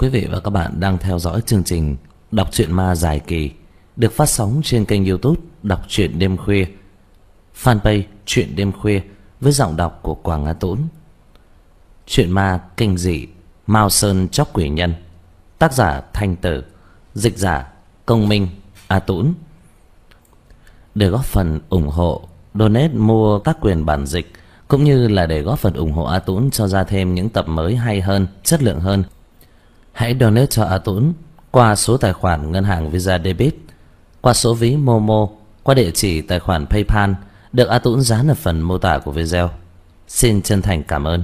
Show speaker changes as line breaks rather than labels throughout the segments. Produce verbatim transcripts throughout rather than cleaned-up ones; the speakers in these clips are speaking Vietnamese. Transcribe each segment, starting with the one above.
Quý vị và các bạn đang theo dõi chương trình Đọc truyện ma dài kỳ được phát sóng trên kênh YouTube Đọc truyện đêm khuya, fanpage Truyện đêm khuya với giọng đọc của Quảng A Tũng. Truyện ma kinh dị Mao Sơn Chóc Quỷ Nhân, tác giả Thanh Tử, dịch giả Công Minh A Tũng. Để góp phần ủng hộ, donate mua các quyền bản dịch cũng như là để góp phần ủng hộ A Tũng cho ra thêm những tập mới hay hơn, chất lượng hơn, hãy donate cho A Tũng qua số tài khoản ngân hàng Visa Debit, qua số ví Momo, qua địa chỉ tài khoản PayPal được A Tũng dán ở phần mô tả của video. Xin chân thành cảm ơn.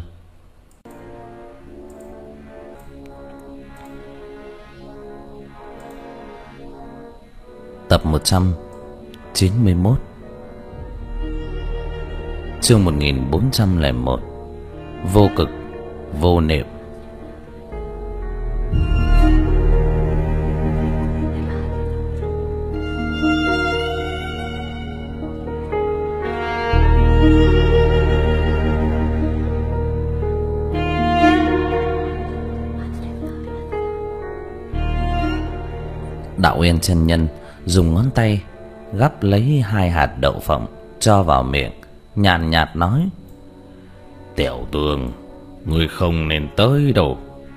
Tập một trăm chín mươi mốt, chương một nghìn bốn trăm lẻ một, vô cực vô niệm. Đạo Uyên chân nhân dùng ngón tay gắp lấy hai hạt đậu phộng cho vào miệng, nhàn nhạt nói: "Tiểu Tương, ngươi không nên tới đâu.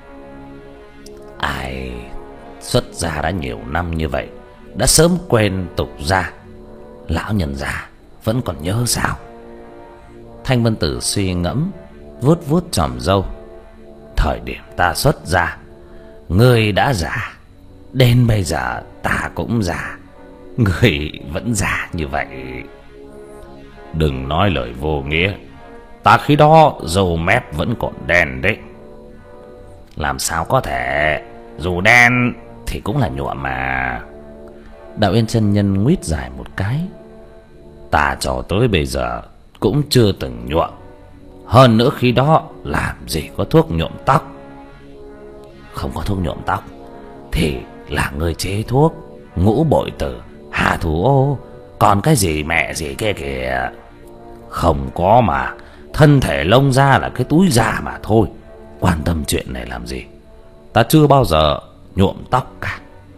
Ai xuất gia đã nhiều năm như vậy, đã sớm quên tục gia, lão nhân già vẫn còn nhớ sao?" Thanh Vân Tử suy ngẫm, vuốt vuốt chòm râu: "Thời điểm ta xuất gia, ngươi đã già, đến bây giờ ta cũng già, ngươi vẫn già như vậy." "Đừng nói lời vô nghĩa, ta khi đó râu mép vẫn còn đen đấy." "Làm sao có thể, dù đen thì cũng là nhuộm mà." Đạo Uyên chân nhân nguýt dài một cái: "Ta cho tới bây giờ cũng chưa từng nhuộm, hơn nữa khi đó làm gì có thuốc nhuộm tóc." "Không có thuốc nhuộm tóc thì là người chế thuốc ngũ bội tử, hà thủ ô, còn cái gì mẹ gì kia kìa." "Không có mà, thân thể lông da là cái túi da mà thôi, quan tâm chuyện này làm gì. Ta chưa bao giờ nhuộm tóc cả."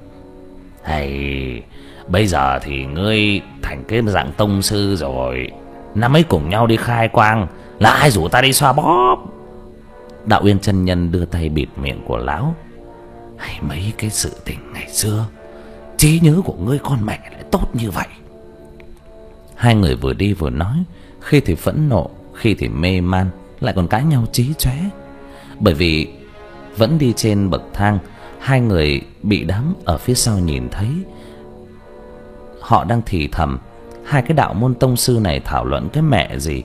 "Hay bây giờ thì ngươi thành cái dạng tông sư rồi, năm ấy cùng nhau đi khai quang là ai rủ ta đi xoa bóp?" Đạo Uyên chân nhân đưa tay bịt miệng của lão: "Hay mấy cái sự tình ngày xưa, trí nhớ của ngươi con mẹ lại tốt như vậy." Hai người vừa đi vừa nói, khi thì phẫn nộ, khi thì mê man, lại còn cãi nhau chí chóe. Bởi vì vẫn đi trên bậc thang, hai người bị đám ở phía sau nhìn thấy. Họ đang thì thầm, hai cái đạo môn tông sư này thảo luận cái mẹ gì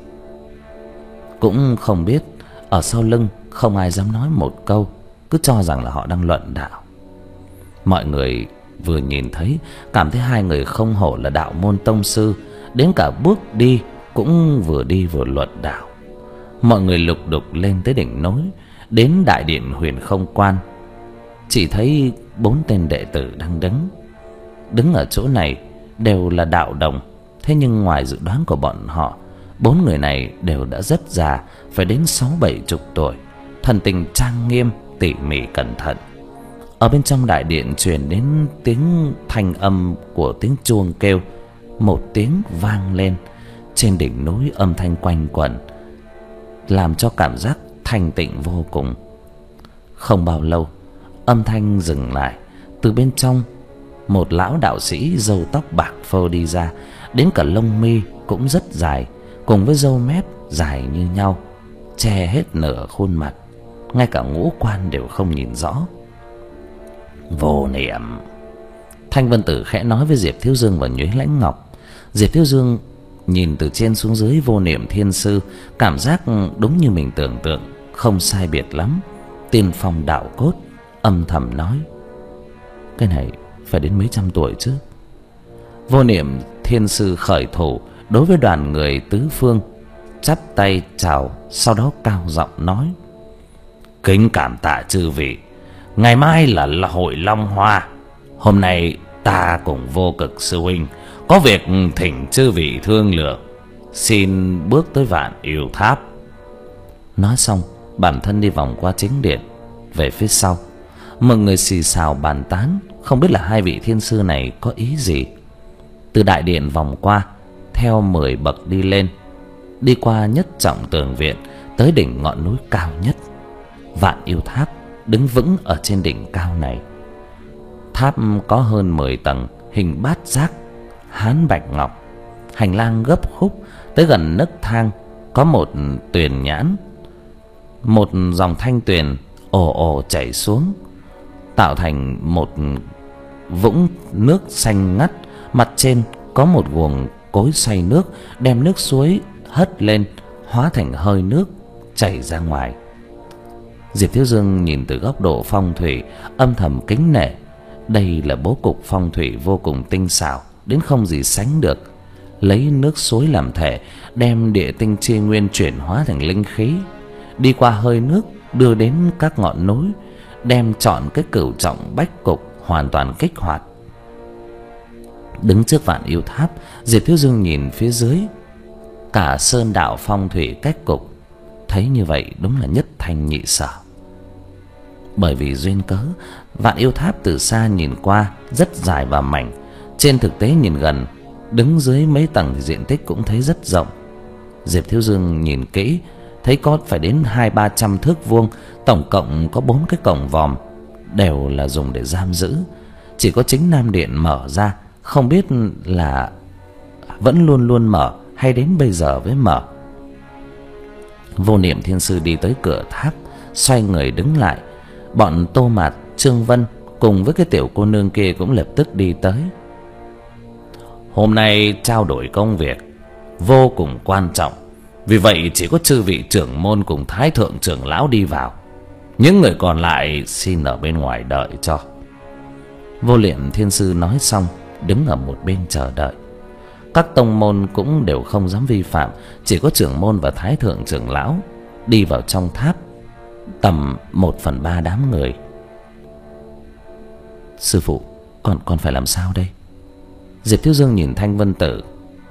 cũng không biết. Ở sau lưng không ai dám nói một câu, cứ cho rằng là họ đang luận đạo. Mọi người vừa nhìn thấy, cảm thấy hai người không hổ là đạo môn tông sư, đến cả bước đi cũng vừa đi vừa luận đạo. Mọi người lục đục lên tới đỉnh núi, đến đại điện Huyền Không Quan. Chỉ thấy bốn tên đệ tử đang đứng. Đứng ở chỗ này đều là đạo đồng, thế nhưng ngoài dự đoán của bọn họ, bốn người này đều đã rất già, phải đến sáu bảy chục tuổi, thần tình trang nghiêm, tỉ mỉ cẩn thận. Ở bên trong đại điện truyền đến tiếng thanh âm của tiếng chuông kêu, một tiếng vang lên trên đỉnh núi, âm thanh quanh quẩn, làm cho cảm giác thanh tịnh vô cùng. Không bao lâu, âm thanh dừng lại. Từ bên trong, một lão đạo sĩ râu tóc bạc phơ đi ra, đến cả lông mi cũng rất dài, cùng với râu mép dài như nhau, che hết nửa khuôn mặt, ngay cả ngũ quan đều không nhìn rõ. "Vô niệm." Thanh Vân Tử khẽ nói với Diệp Thiếu Dương và Nhuế Lãnh Ngọc. Diệp Thiếu Dương nhìn từ trên xuống dưới Vô Niệm thiên sư, cảm giác đúng như mình tưởng tượng, không sai biệt lắm. Tiên phong đạo cốt, âm thầm nói: "Cái này phải đến mấy trăm tuổi chứ." Vô Niệm thiên sư khởi thủ đối với đoàn người tứ phương, chắp tay chào, sau đó cao giọng nói: "Kính cảm tạ chư vị. Ngày mai là hội Long Hoa. Hôm nay ta cùng Vô Cực sư huynh có việc thỉnh chư vị thương lượng, xin bước tới Vạn Yêu Tháp." Nói xong, bản thân đi vòng qua chính điện về phía sau. Mọi người xì xào bàn tán, không biết là hai vị thiên sư này có ý gì. Từ đại điện vòng qua, theo mười bậc đi lên, đi qua nhất trọng tường viện, tới đỉnh ngọn núi cao nhất. Vạn Yêu Tháp đứng vững ở trên đỉnh cao này. Tháp có hơn mười tầng, hình bát giác, hán bạch ngọc. Hành lang gấp khúc, tới gần nấc thang có một tuyền nhãn, một dòng thanh tuyền ồ ồ chảy xuống, tạo thành một vũng nước xanh ngắt. Mặt trên có một guồng cối xoay nước, đem nước suối hất lên, hóa thành hơi nước chảy ra ngoài. Diệp Thiếu Dương nhìn từ góc độ phong thủy, âm thầm kính nể. Đây là bố cục phong thủy vô cùng tinh xảo, đến không gì sánh được. Lấy nước suối làm thể, đem địa tinh chi nguyên chuyển hóa thành linh khí, đi qua hơi nước đưa đến các ngọn núi, đem trọn cái cửu trọng bách cục hoàn toàn kích hoạt. Đứng trước Vạn Yêu Tháp, Diệp Thiếu Dương nhìn phía dưới, cả sơn đạo phong thủy cách cục, thấy như vậy đúng là nhất thanh nhị sở. Bởi vì duyên cớ, Vạn Yêu Tháp từ xa nhìn qua rất dài và mảnh, trên thực tế nhìn gần, đứng dưới mấy tầng thì diện tích cũng thấy rất rộng. Diệp Thiếu Dương nhìn kỹ, thấy có phải đến hai ba trăm thước vuông, tổng cộng có bốn cái cổng vòm, đều là dùng để giam giữ. Chỉ có chính Nam Điện mở ra, không biết là vẫn luôn luôn mở hay đến bây giờ mới mở. Vô Niệm Thiên Sư đi tới cửa tháp, xoay người đứng lại. Bọn Tô Mạt, Trương Vân cùng với cái tiểu cô nương kia cũng lập tức đi tới. Hôm nay trao đổi công việc vô cùng quan trọng, vì vậy chỉ có chư vị trưởng môn cùng thái thượng trưởng lão đi vào, những người còn lại xin ở bên ngoài đợi cho. Vô Niệm Thiên Sư nói xong, đứng ở một bên chờ đợi. Các tông môn cũng đều không dám vi phạm, chỉ có trưởng môn và thái thượng trưởng lão đi vào trong tháp, tầm một phần ba đám người. Sư phụ, còn còn phải làm sao đây? Diệp Thiếu Dương nhìn Thanh Vân Tử.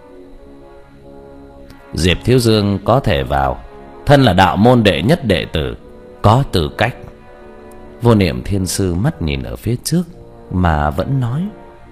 Diệp Thiếu Dương có thể vào, thân là đạo môn đệ nhất đệ tử, có tư cách. Vô Niệm Thiên Sư mắt nhìn ở phía trước mà vẫn nói,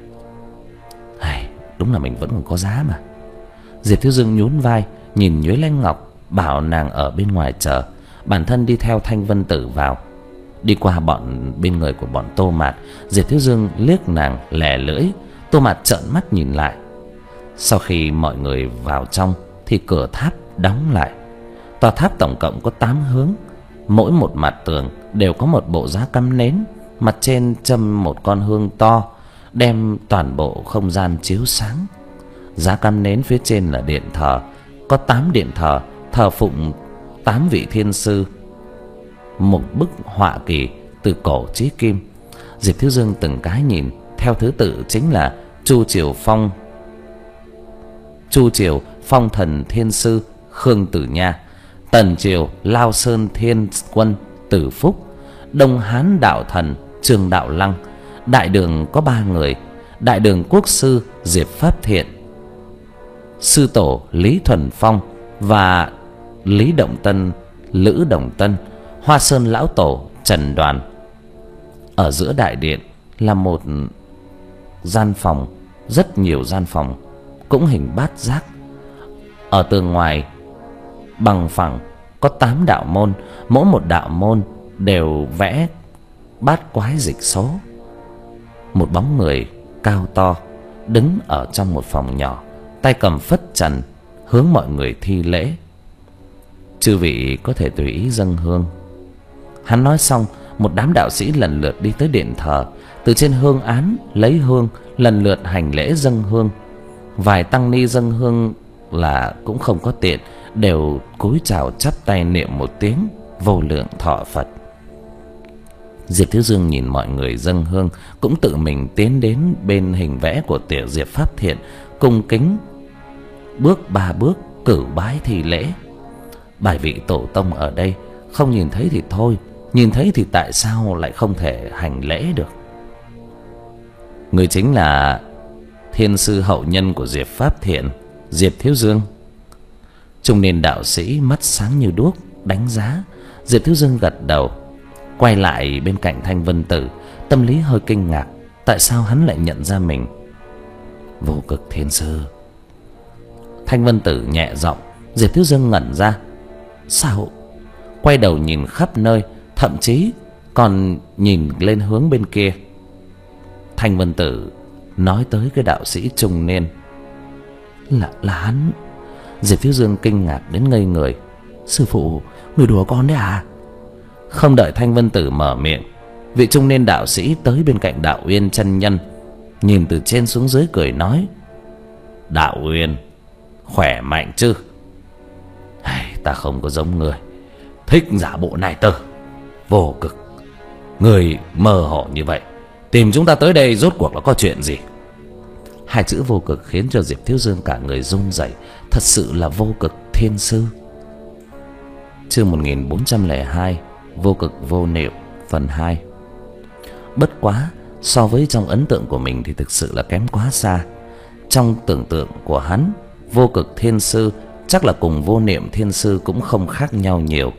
đúng là mình vẫn còn có giá mà. Diệp Thiếu Dương nhún vai, nhìn Nhuế Lanh Ngọc, bảo nàng ở bên ngoài chờ, bản thân đi theo Thanh Vân Tử vào. Đi qua bọn bên người của bọn Tô Mạt, Diệp Thiếu Dương liếc nàng lè lưỡi. Tô Mạt trợn mắt nhìn lại. Sau khi mọi người vào trong thì cửa tháp đóng lại. Tòa tháp tổng cộng có tám hướng, mỗi một mặt tường đều có một bộ giá cắm nến, mặt trên châm một con hương to, đem toàn bộ không gian chiếu sáng. Giá cắm nến phía trên là điện thờ, có tám điện thờ thờ phụng tám vị thiên sư, một bức họa kỳ từ cổ chí kim. Diệp Thiếu Dương từng cái nhìn theo thứ tự chính là Chu Triều Phong, Chu Triều Phong Thần Thiên Sư Khương Tử Nha, Tần Triều Lao Sơn Thiên Quân Tử Phúc, Đông Hán Đạo Thần Trương Đạo Lăng. Đại đường có ba người: Đại đường Quốc sư Diệp Pháp Thiện, sư tổ Lý Thuần Phong và Lý Động Tân, Lữ Đồng Tân, Hoa Sơn lão tổ Trần Đoàn. Ở giữa đại điện là một gian phòng, rất nhiều gian phòng, cũng hình bát giác. Ở tường ngoài bằng phẳng có tám đạo môn, mỗi một đạo môn đều vẽ bát quái dịch số. Một bóng người cao to đứng ở trong một phòng nhỏ, tay cầm phất trần hướng mọi người thi lễ. Chư vị có thể tùy ý dâng hương. Hắn nói xong, một đám đạo sĩ lần lượt đi tới điện thờ, từ trên hương án lấy hương, lần lượt hành lễ dâng hương. Vài tăng ni dâng hương là cũng không có tiện, đều cúi chào chắp tay niệm một tiếng vô lượng thọ Phật. Diệp Thiếu Dương nhìn mọi người dâng hương, cũng tự mình tiến đến bên hình vẽ của tiểu Diệp Pháp Thiện, cung kính bước ba bước cửu bái thi lễ. Bài vị tổ tông ở đây, không nhìn thấy thì thôi, nhìn thấy thì tại sao lại không thể hành lễ được? Người chính là thiên sư hậu nhân của Diệp Pháp Thiện, Diệp Thiếu Dương. Trung niên đạo sĩ mắt sáng như đuốc đánh giá. Diệp Thiếu Dương gật đầu. Quay lại bên cạnh Thanh Vân Tử, tâm lý hơi kinh ngạc. Tại sao hắn lại nhận ra mình? Vô Cực Thiên Sư. Thanh Vân Tử nhẹ giọng. Diệp Thiếu Dương ngẩn ra. Sao? Quay đầu nhìn khắp nơi, thậm chí còn nhìn lên hướng bên kia. Thanh Vân Tử nói tới cái đạo sĩ trung niên. Là, là hắn. Diệp Thiếu Dương kinh ngạc đến ngây người. Sư phụ, người đùa con đấy à? Không đợi Thanh Vân Tử mở miệng, vị trung niên đạo sĩ tới bên cạnh Đạo Uyên chân nhân, nhìn từ trên xuống dưới cười nói: Đạo Uyên, khỏe mạnh chứ? Hay, ta không có giống người thích giả bộ này tơ. Vô Cực, người mơ hồ như vậy, tìm chúng ta tới đây rốt cuộc là có chuyện gì? Hai chữ Vô Cực khiến cho Diệp Thiếu Dương cả người run rẩy. Thật sự là Vô Cực Thiên Sư. Chương một nghìn bốn trăm lẻ hai, Vô Cực Vô Niệm phần hai. Bất quá, so với trong ấn tượng của mình thì thực sự là kém quá xa. Trong tưởng tượng của hắn, Vô Cực Thiên Sư chắc là cùng Vô Niệm Thiên Sư cũng không khác nhau nhiều.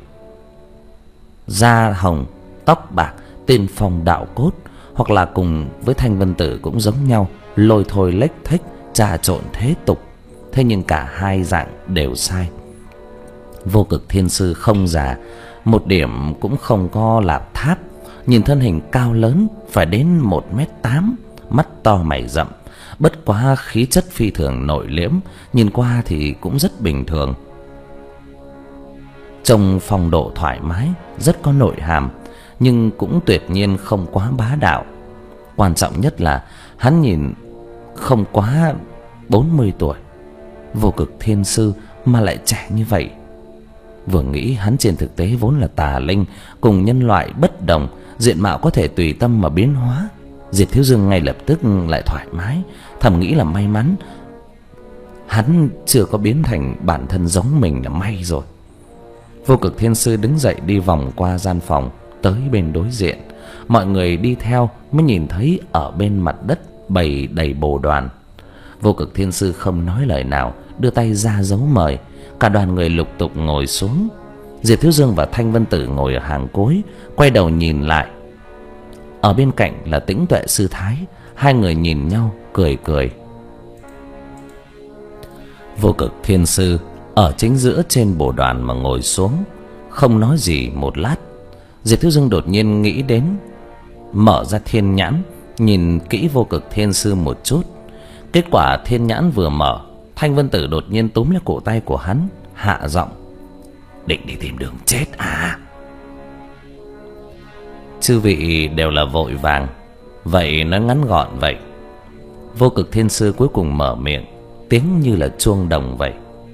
Da hồng, tóc bạc, tiên phong đạo cốt, hoặc là cùng với Thanh Vân Tử cũng giống nhau, lôi thôi lếch thếch, trà trộn thế tục. Thế nhưng cả hai dạng đều sai. Vô Cực Thiên Sư không già, một điểm cũng không co lạp tháp. Nhìn thân hình cao lớn, phải đến một mét tám, mắt to mày rậm. Bất quá khí chất phi thường nội liễm, nhìn qua thì cũng rất bình thường. Trông phong độ thoải mái, rất có nội hàm, nhưng cũng tuyệt nhiên không quá bá đạo. Quan trọng nhất là hắn nhìn không quá bốn mươi tuổi. Vô Cực Thiên Sư mà lại trẻ như vậy. Vừa nghĩ hắn trên thực tế vốn là tà linh, cùng nhân loại bất đồng, diện mạo có thể tùy tâm mà biến hóa. Diệp Thiếu Dương ngay lập tức lại thoải mái, thầm nghĩ là may mắn hắn chưa có biến thành bản thân giống mình là may rồi. Vô Cực Thiên Sư đứng dậy đi vòng qua gian phòng, tới bên đối diện. Mọi người đi theo mới nhìn thấy ở bên mặt đất bày đầy bồ đoàn. Vô Cực Thiên Sư không nói lời nào, đưa tay ra dấu mời. Cả đoàn người lục tục ngồi xuống. Diệp Thiếu Dương và Thanh Vân Tử ngồi ở hàng cuối, quay đầu nhìn lại. Ở bên cạnh là Tĩnh Tuệ Sư Thái. Hai người nhìn nhau cười cười. Vô Cực Thiên Sư ở chính giữa trên bồ đoàn mà ngồi xuống, không nói gì một lát. Diệp Thiếu Dương đột nhiên nghĩ đến, mở ra thiên nhãn nhìn kỹ Vô Cực Thiên Sư một chút. Kết quả thiên nhãn vừa mở, Thanh Vân Tử đột nhiên túm lấy cổ tay của hắn, hạ giọng: Định đi tìm đường chết à? Chư vị đều là vội vàng, vậy nói ngắn gọn vậy. Vô Cực Thiên Sư cuối cùng mở miệng, tiếng như là chuông đồng vậy.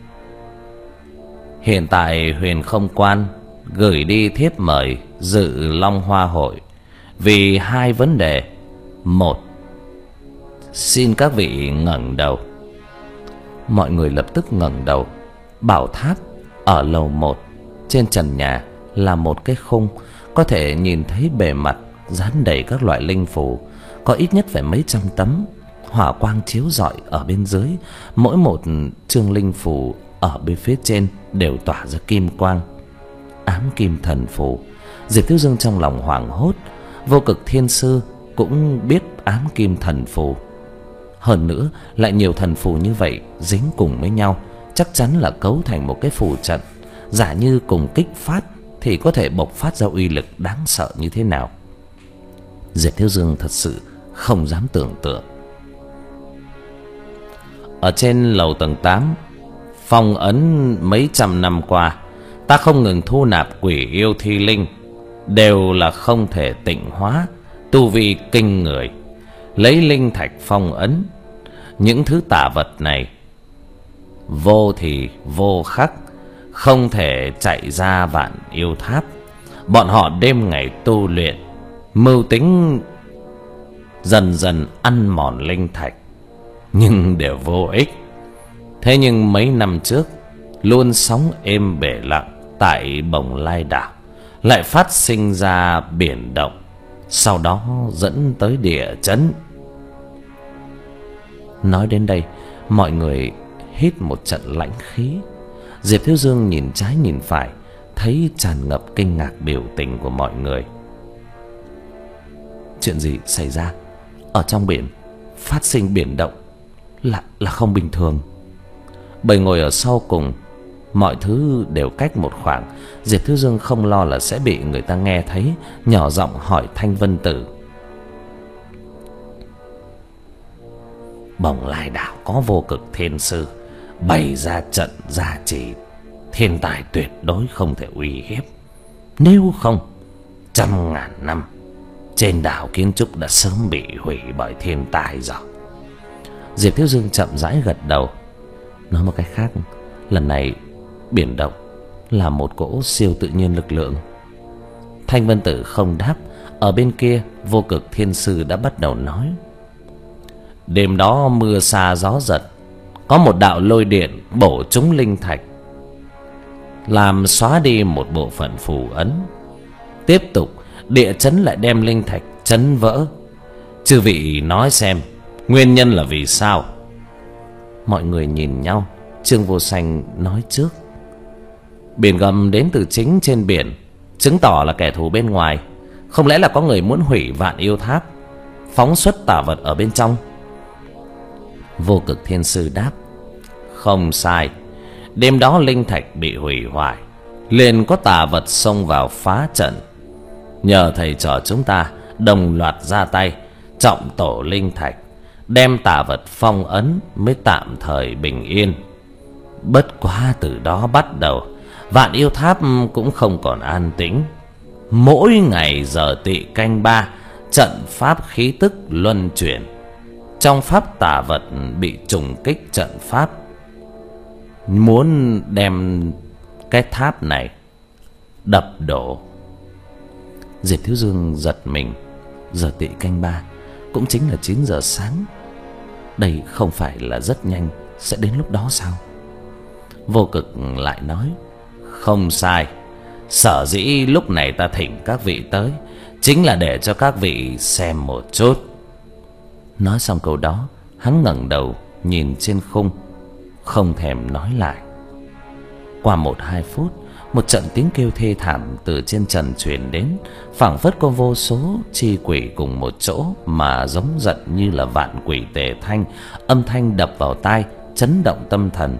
Hiện tại Huyền Không Quan gửi đi thiếp mời dự Long Hoa Hội vì hai vấn đề. Một, xin các vị ngẩng đầu. Mọi người lập tức ngẩng đầu. Bảo tháp ở lầu một, trên trần nhà là một cái khung, có thể nhìn thấy bề mặt dán đầy các loại linh phù, có ít nhất phải mấy trăm tấm. Hỏa quang chiếu rọi ở bên dưới, mỗi một chương linh phù ở bên phía trên đều tỏa ra kim quang. Ám kim thần phù. Diệp Thiếu Dương trong lòng hoảng hốt. Vô Cực Thiên Sư cũng biết ám kim thần phù. Hơn nữa lại nhiều thần phù như vậy dính cùng với nhau, chắc chắn là cấu thành một cái phù trận. Giả như cùng kích phát thì có thể bộc phát ra uy lực đáng sợ như thế nào. Diệp Thiếu Dương thật sự không dám tưởng tượng. Ở trên lầu tầng tám, phong ấn mấy trăm năm qua, ta không ngừng thu nạp quỷ yêu thi linh, đều là không thể tịnh hóa, tu vi kinh người. Lấy linh thạch phong ấn những thứ tà vật này, vô thì vô khắc, không thể chạy ra vạn yêu tháp. Bọn họ đêm ngày tu luyện, mưu tính dần dần ăn mòn linh thạch, nhưng đều vô ích. Thế nhưng mấy năm trước, luôn sóng êm bể lặng tại Bồng Lai Đảo lại phát sinh ra biển động, sau đó dẫn tới địa chấn. Nói đến đây, mọi người hít một trận lãnh khí. Diệp Thiếu Dương nhìn trái nhìn phải, thấy tràn ngập kinh ngạc biểu tình của mọi người. chuyện gì xảy ra? Ở trong biển phát sinh biển động là là không bình thường. Bầy ngồi ở sau cùng, mọi thứ đều cách một khoảng. Diệp Thiếu Dương không lo là sẽ bị người ta nghe thấy, nhỏ giọng hỏi Thanh Vân Tử: Bồng Lai đảo có Vô Cực Thiên Sư bày ra trận gia trì, thiên tài tuyệt đối không thể uy hiếp. Nếu không, trăm ngàn năm trên đảo kiến trúc đã sớm bị hủy bởi thiên tai rồi. Diệp Thiếu Dương chậm rãi gật đầu. Nói một cách khác, lần này biển động là một cỗ siêu tự nhiên lực lượng. Thanh Vân Tử không đáp. Ở bên kia, Vô Cực Thiên Sư đã bắt đầu nói: Đêm đó mưa sa gió giật, có một đạo lôi điện bổ trúng linh thạch, làm xóa đi một bộ phận phù ấn. Tiếp tục, địa chấn lại đem linh thạch chấn vỡ. Chư vị nói xem, nguyên nhân là vì sao? Mọi người nhìn nhau. Trương Vô Sanh nói trước: Biển gầm đến từ chính trên biển, chứng tỏ là kẻ thù bên ngoài. Không lẽ là có người muốn hủy Vạn Yêu Tháp, phóng xuất tà vật ở bên trong? Vô Cực Thiên Sư đáp: Không sai. Đêm đó linh thạch bị hủy hoại, liền có tà vật xông vào phá trận. Nhờ thầy trò chúng ta đồng loạt ra tay, trọng tổ linh thạch, đem tà vật phong ấn, mới tạm thời bình yên. Bất quá từ đó bắt đầu, Vạn Yêu Tháp cũng không còn an tĩnh. Mỗi ngày giờ tỵ canh ba, trận pháp khí tức luân chuyển. Trong pháp tà vật bị trùng kích trận pháp, muốn đem cái tháp này đập đổ. Diệp Thiếu Dương giật mình. Giờ tỵ canh ba cũng chính là chín giờ sáng. Đây không phải là rất nhanh sẽ đến lúc đó sao? Vô Cực lại nói: Không sai. Sở dĩ lúc này ta thỉnh các vị tới, chính là để cho các vị xem một chút. Nói xong câu đó, hắn ngẩng đầu nhìn trên khung, không thèm nói lại. Qua một hai phút, một trận tiếng kêu thê thảm từ trên trần truyền đến, phảng phất có vô số chi quỷ cùng một chỗ mà giống giận như là vạn quỷ tề thanh. Âm thanh đập vào tai, chấn động tâm thần.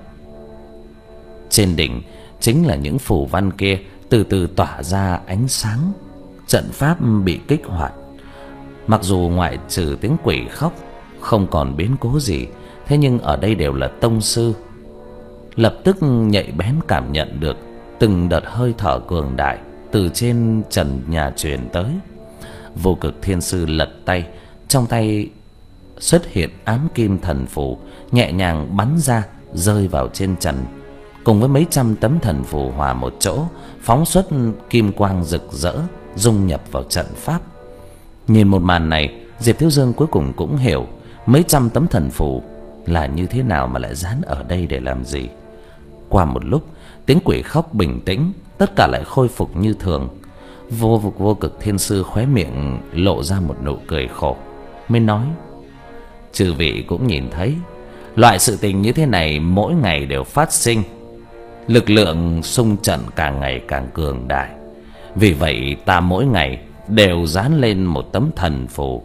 Trên đỉnh chính là những phù văn kia từ từ tỏa ra ánh sáng. Trận pháp bị kích hoạt. Mặc dù ngoại trừ tiếng quỷ khóc không còn biến cố gì, thế nhưng ở đây đều là tông sư, lập tức nhạy bén cảm nhận được từng đợt hơi thở cường đại từ trên trần nhà truyền tới. Vô Cực Thiên Sư lật tay, trong tay xuất hiện ám kim thần phù, nhẹ nhàng bắn ra, rơi vào trên trần, cùng với mấy trăm tấm thần phù hòa một chỗ, phóng xuất kim quang rực rỡ, dung nhập vào trận pháp. Nhìn một màn này, Diệp Thiếu Dương cuối cùng cũng hiểu mấy trăm tấm thần phù là như thế nào mà lại dán ở đây để làm gì. Qua một lúc, tiếng quỷ khóc bình tĩnh, tất cả lại khôi phục như thường. Vô Vô Cực Thiên Sư khóe miệng lộ ra một nụ cười khổ, mới nói: Chư vị cũng nhìn thấy, loại sự tình như thế này mỗi ngày đều phát sinh. Lực lượng xung trận càng ngày càng cường đại. Vì vậy ta mỗi ngày đều dán lên một tấm thần phù.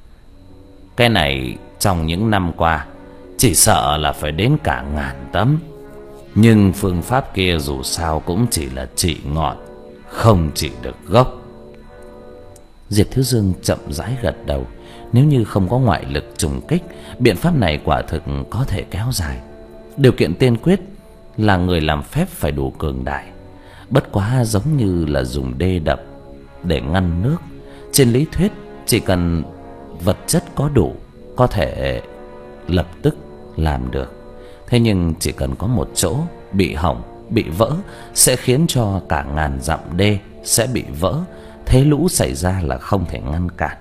Cái này trong những năm qua chỉ sợ là phải đến cả ngàn tấm. Nhưng phương pháp kia dù sao cũng chỉ là trị ngọn, không trị được gốc. Diệp Thiếu Dương chậm rãi gật đầu. Nếu như không có ngoại lực trùng kích, biện pháp này quả thực có thể kéo dài. Điều kiện tiên quyết là người làm phép phải đủ cường đại. Bất quá giống như là dùng đê đập để ngăn nước. Trên lý thuyết chỉ cần vật chất có đủ, có thể lập tức làm được. Thế nhưng chỉ cần có một chỗ bị hỏng, bị vỡ, sẽ khiến cho cả ngàn dặm đê sẽ bị vỡ. Thế lũ xảy ra là không thể ngăn cản.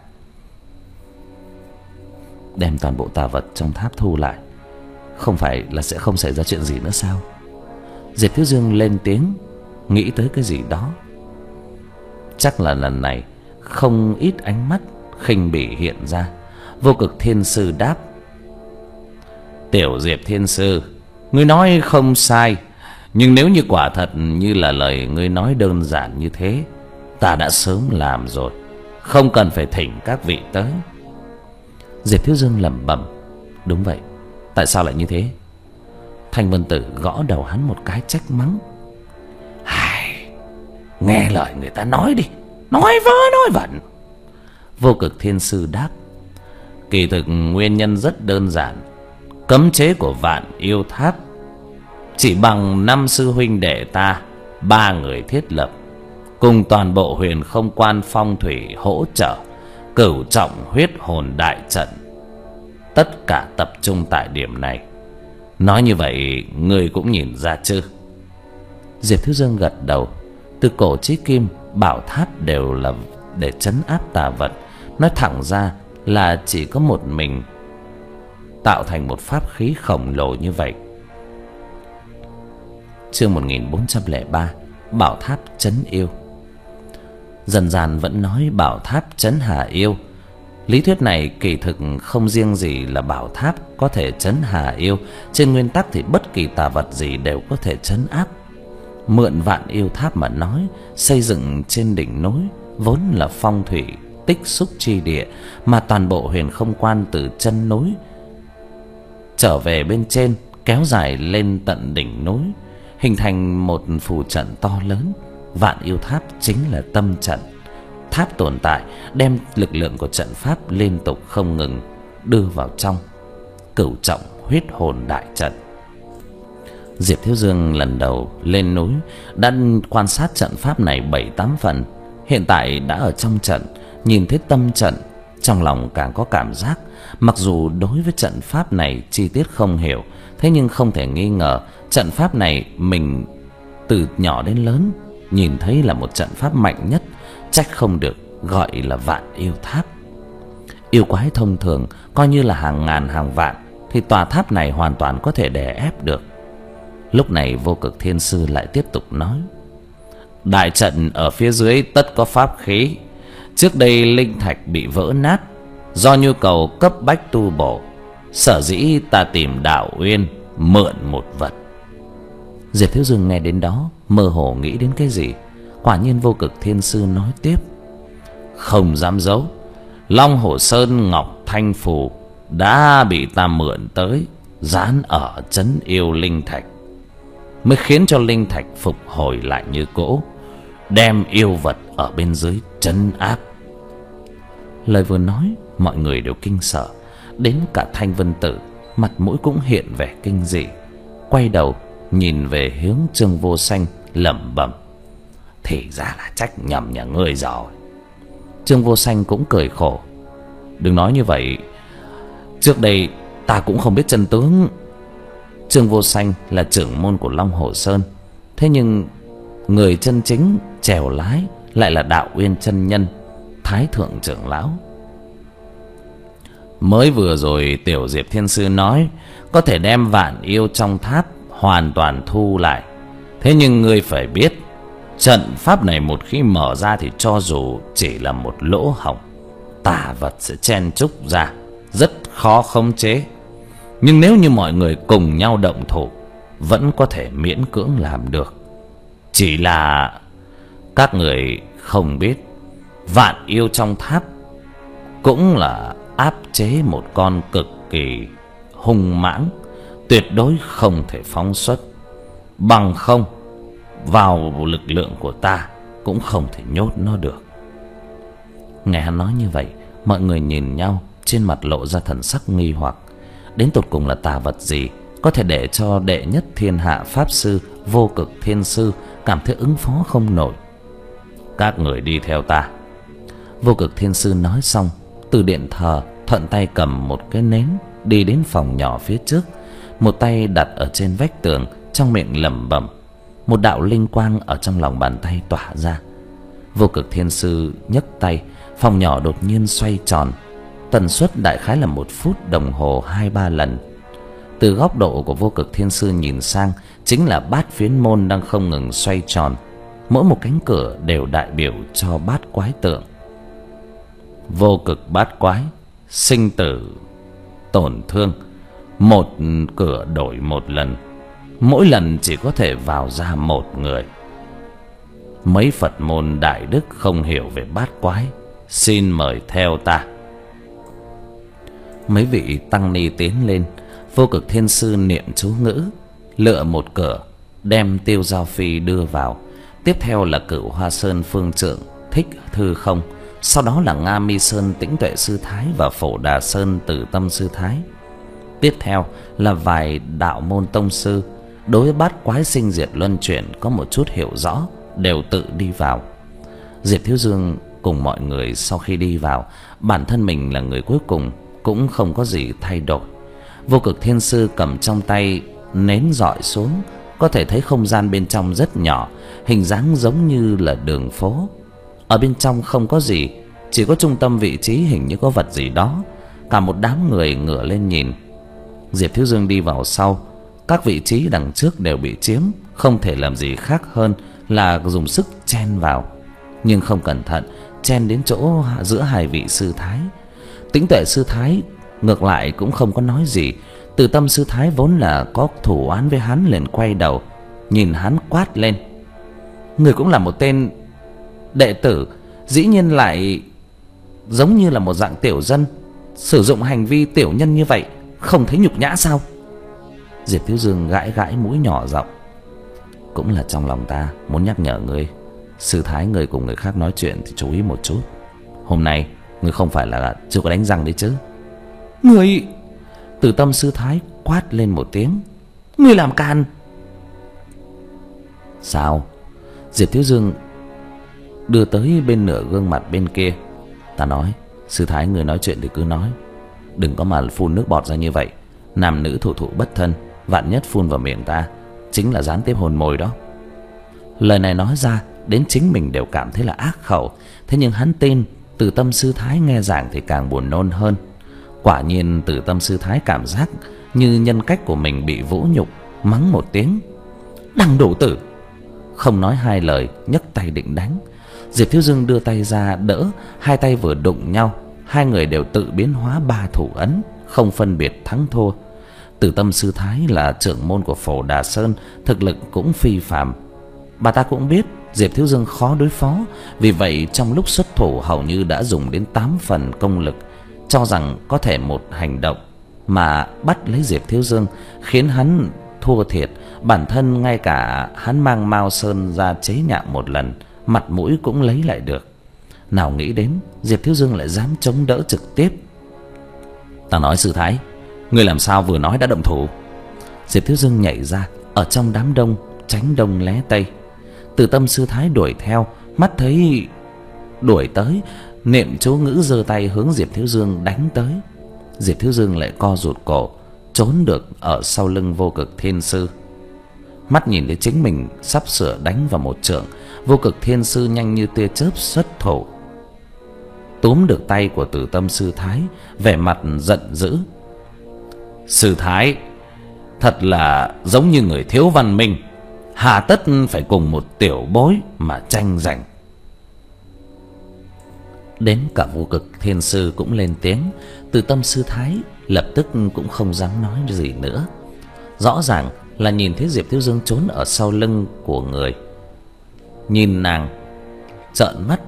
Đem toàn bộ tà vật trong tháp thu lại, không phải là sẽ không xảy ra chuyện gì nữa sao? Diệp Thiếu Dương lên tiếng, nghĩ tới cái gì đó. Chắc là lần này không ít ánh mắt khinh bỉ hiện ra. Vô Cực Thiên Sư đáp: Tiểu Diệp Thiên Sư, ngươi nói không sai. Nhưng nếu như quả thật như là lời ngươi nói đơn giản như thế, ta đã sớm làm rồi, không cần phải thỉnh các vị tới.
Diệp Thiếu Dương lẩm bẩm: đúng vậy, tại sao lại như thế? Thanh Vân Tử gõ đầu hắn một cái, trách mắng:
Hài, nghe lời người ta nói đi, nói vớ nói vẩn.
Vô Cực Thiên Sư đáp:
kỳ thực nguyên nhân rất đơn giản. Cấm chế của Vạn Yêu Tháp chỉ bằng năm sư huynh đệ ta ba người thiết lập, cùng toàn bộ Huyền Không Quan phong thủy hỗ trợ, cửu trọng huyết hồn đại trận, tất cả tập trung tại điểm này. Nói như vậy ngươi cũng nhìn ra chứ?
Diệp Thiếu Dương gật đầu. Từ cổ chí kim, bảo tháp đều là để trấn áp tà vật. Nói thẳng ra là chỉ có một mình tạo thành một pháp khí khổng lồ như vậy. Chương một nghìn bốn trăm lẻ ba: Bảo tháp trấn yêu. Dân gian vẫn nói bảo tháp trấn hà yêu. Lý thuyết này kỳ thực không riêng gì là bảo tháp có thể trấn hà yêu. Trên nguyên tắc thì bất kỳ tà vật gì đều có thể trấn áp. Mượn Vạn Yêu Tháp mà nói, xây dựng trên đỉnh núi vốn là phong thủy tích xúc chi địa, mà toàn bộ Huyền Không Quan từ chân núi trở về bên trên, kéo dài lên tận đỉnh núi, hình thành một phù trận to lớn. Vạn Yêu Tháp chính là tâm trận. Tháp tồn tại đem lực lượng của trận pháp liên tục không ngừng đưa vào trong cửu trọng huyết hồn đại trận. Diệp Thiếu Dương lần đầu lên núi đã quan sát trận pháp này bảy tám phần. Hiện tại đã ở trong trận, nhìn thấy tâm trận, trong lòng càng có cảm giác. Mặc dù đối với trận pháp này chi tiết không hiểu, thế nhưng không thể nghi ngờ trận pháp này mình từ nhỏ đến lớn nhìn thấy là một trận pháp mạnh nhất, trách không được gọi là Vạn Yêu Tháp. Yêu quái thông thường coi như là hàng ngàn hàng vạn, thì tòa tháp này hoàn toàn có thể đè ép được. Lúc này Vô Cực Thiên Sư lại tiếp tục nói: đại trận ở phía dưới tất có pháp khí. Trước đây linh thạch bị vỡ nát, do nhu cầu cấp bách tu bổ, sở dĩ ta tìm Đạo Uyên mượn một vật. Diệp Thiếu Dương nghe đến đó mơ hồ nghĩ đến cái gì. Quả nhiên Vô Cực Thiên Sư nói tiếp:
không dám giấu, Long Hổ Sơn Ngọc Thanh Phù đã bị ta mượn tới, dán ở trấn yêu linh thạch, mới khiến cho linh thạch phục hồi lại như cũ, đem yêu vật ở bên dưới trấn áp.
Lời vừa nói, mọi người đều kinh sợ, đến cả Thanh Vân Tử mặt mũi cũng hiện vẻ kinh dị, quay đầu nhìn về hướng Trương Vô Sanh, lẩm bẩm:
thì ra là trách nhầm nhà ngươi rồi.
Trương Vô Sanh cũng cười khổ:
đừng nói như vậy, trước đây ta cũng không biết chân tướng.
Trương Vô Sanh là trưởng môn của Long Hổ Sơn, thế nhưng người chân chính chèo lái lại là Đạo Uyên chân nhân, Thái thượng trưởng lão.
Mới vừa rồi tiểu Diệp Thiên Sư nói có thể đem vạn yêu trong tháp hoàn toàn thu lại. Thế nhưng ngươi phải biết, trận pháp này một khi mở ra thì cho dù chỉ là một lỗ hổng, tà vật sẽ chen chúc ra, rất khó khống chế. Nhưng nếu như mọi người cùng nhau động thủ, vẫn có thể miễn cưỡng làm được. Chỉ là các người không biết, vạn yêu trong tháp cũng là áp chế một con cực kỳ hung mãng, tuyệt đối không thể phóng xuất. Bằng không, vào lực lượng của ta cũng không thể nhốt nó được.
Nghe hắn nói như vậy, mọi người nhìn nhau, trên mặt lộ ra thần sắc nghi hoặc. Đến tột cùng là tà vật gì có thể để cho đệ nhất thiên hạ pháp sư Vô Cực Thiên Sư cảm thấy ứng phó không nổi?
Các người đi theo ta.
Vô Cực Thiên Sư nói xong, từ điện thờ thuận tay cầm một cái nến, đi đến phòng nhỏ phía trước, một tay đặt ở trên vách tường, trong miệng lẩm bẩm. Một đạo linh quang ở trong lòng bàn tay tỏa ra. Vô Cực Thiên Sư nhấc tay, phòng nhỏ đột nhiên xoay tròn, tần suất đại khái là một phút đồng hồ hai ba lần. Từ góc độ của Vô Cực Thiên Sư nhìn sang, chính là bát phiến môn đang không ngừng xoay tròn. Mỗi một cánh cửa đều đại biểu cho bát quái tượng.
Vô cực bát quái, sinh tử tổn thương, một cửa đổi một lần, mỗi lần chỉ có thể vào ra một người. Mấy Phật môn đại đức không hiểu về bát quái, xin mời theo ta.
Mấy vị tăng ni tiến lên. Vô Cực Thiên Sư niệm chú ngữ, lựa một cửa, đem Tiêu Giao Phi đưa vào. Tiếp theo là Cửu Hoa Sơn Phương Trượng, Thích Thư Không. Sau đó là Nga Mi Sơn Tĩnh Tuệ Sư Thái và Phổ Đà Sơn Tử Tâm Sư Thái. Tiếp theo là vài đạo môn tông sư đối với bát quái sinh diệt luân chuyển có một chút hiểu rõ, đều tự đi vào. Diệp Thiếu Dương cùng mọi người sau khi đi vào, bản thân mình là người cuối cùng, cũng không có gì thay đổi. Vô Cực Thiên Sư cầm trong tay nến dọi xuống, có thể thấy không gian bên trong rất nhỏ, hình dáng giống như là đường phố. Ở bên trong không có gì, chỉ có trung tâm vị trí hình như có vật gì đó. Cả một đám người ngửa lên nhìn. Diệp Thiếu Dương đi vào sau, các vị trí đằng trước đều bị chiếm, không thể làm gì khác hơn là dùng sức chen vào. Nhưng không cẩn thận chen đến chỗ giữa hai vị sư thái. Tĩnh Tuệ Sư Thái ngược lại cũng không có nói gì. Từ Tâm Sư Thái vốn là có thủ oán với hắn, liền quay đầu nhìn hắn quát lên: người cũng là một tên đệ tử, dĩ nhiên lại giống như là một dạng tiểu dân, sử dụng hành vi tiểu nhân như vậy, không thấy nhục nhã sao? Diệp Thiếu Dương gãi gãi mũi nhỏ giọng: cũng là trong lòng ta muốn nhắc nhở ngươi, sư thái người cùng người khác nói chuyện thì chú ý một chút. Hôm nay ngươi không phải là chưa có đánh răng đấy chứ? Ngươi! Từ Tâm Sư Thái quát lên một tiếng: ngươi làm can! Sao? Diệp Thiếu Dương đưa tới bên nửa gương mặt bên kia. Ta nói, sư thái người nói chuyện thì cứ nói, đừng có mà phun nước bọt ra như vậy. Nam nữ thủ thụ bất thân, vạn nhất phun vào miệng ta chính là gián tiếp hồn mồi đó. Lời này nói ra đến chính mình đều cảm thấy là ác khẩu. Thế nhưng hắn tin Từ Tâm Sư Thái nghe giảng thì càng buồn nôn hơn. Quả nhiên Từ Tâm Sư Thái cảm giác như nhân cách của mình bị vũ nhục, mắng một tiếng: đằng đổ tử! Không nói hai lời, nhấc tay định đánh. Diệp Thiếu Dương đưa tay ra đỡ, hai tay vừa đụng nhau, hai người đều tự biến hóa ba thủ ấn, không phân biệt thắng thua. Từ Tâm Sư Thái là trưởng môn của Phổ Đà Sơn, thực lực cũng phi phàm. Bà ta cũng biết Diệp Thiếu Dương khó đối phó, vì vậy trong lúc xuất thủ hầu như đã dùng đến tám phần công lực, cho rằng có thể một hành động mà bắt lấy Diệp Thiếu Dương, khiến hắn thua thiệt. Bản thân ngay cả hắn mang Mao Sơn ra chế nhạo một lần, mặt mũi cũng lấy lại được. Nào nghĩ đến Diệp Thiếu Dương lại dám chống đỡ trực tiếp. Ta nói sư thái, ngươi làm sao vừa nói đã động thủ? Diệp Thiếu Dương nhảy ra, ở trong đám đông tránh đông lé tây. Từ Tâm Sư Thái đuổi theo, mắt thấy đuổi tới, niệm chú ngữ giơ tay hướng Diệp Thiếu Dương đánh tới. Diệp Thiếu Dương lại co rụt cổ, trốn được ở sau lưng Vô Cực Thiên Sư. Mắt nhìn thấy chính mình sắp sửa đánh vào một trượng, Vô Cực Thiên Sư nhanh như tia chớp xuất thủ, túm được tay của Từ Tâm Sư Thái, vẻ mặt giận dữ: sư thái, thật là giống như người thiếu văn minh, hà tất phải cùng một tiểu bối mà tranh giành. Đến cả Vô Cực Thiên Sư cũng lên tiếng. Từ Tâm Sư Thái lập tức cũng không dám nói gì nữa. Rõ ràng là nhìn thấy Diệp Thiếu Dương trốn ở sau lưng của người, nhìn nàng trợn mắt,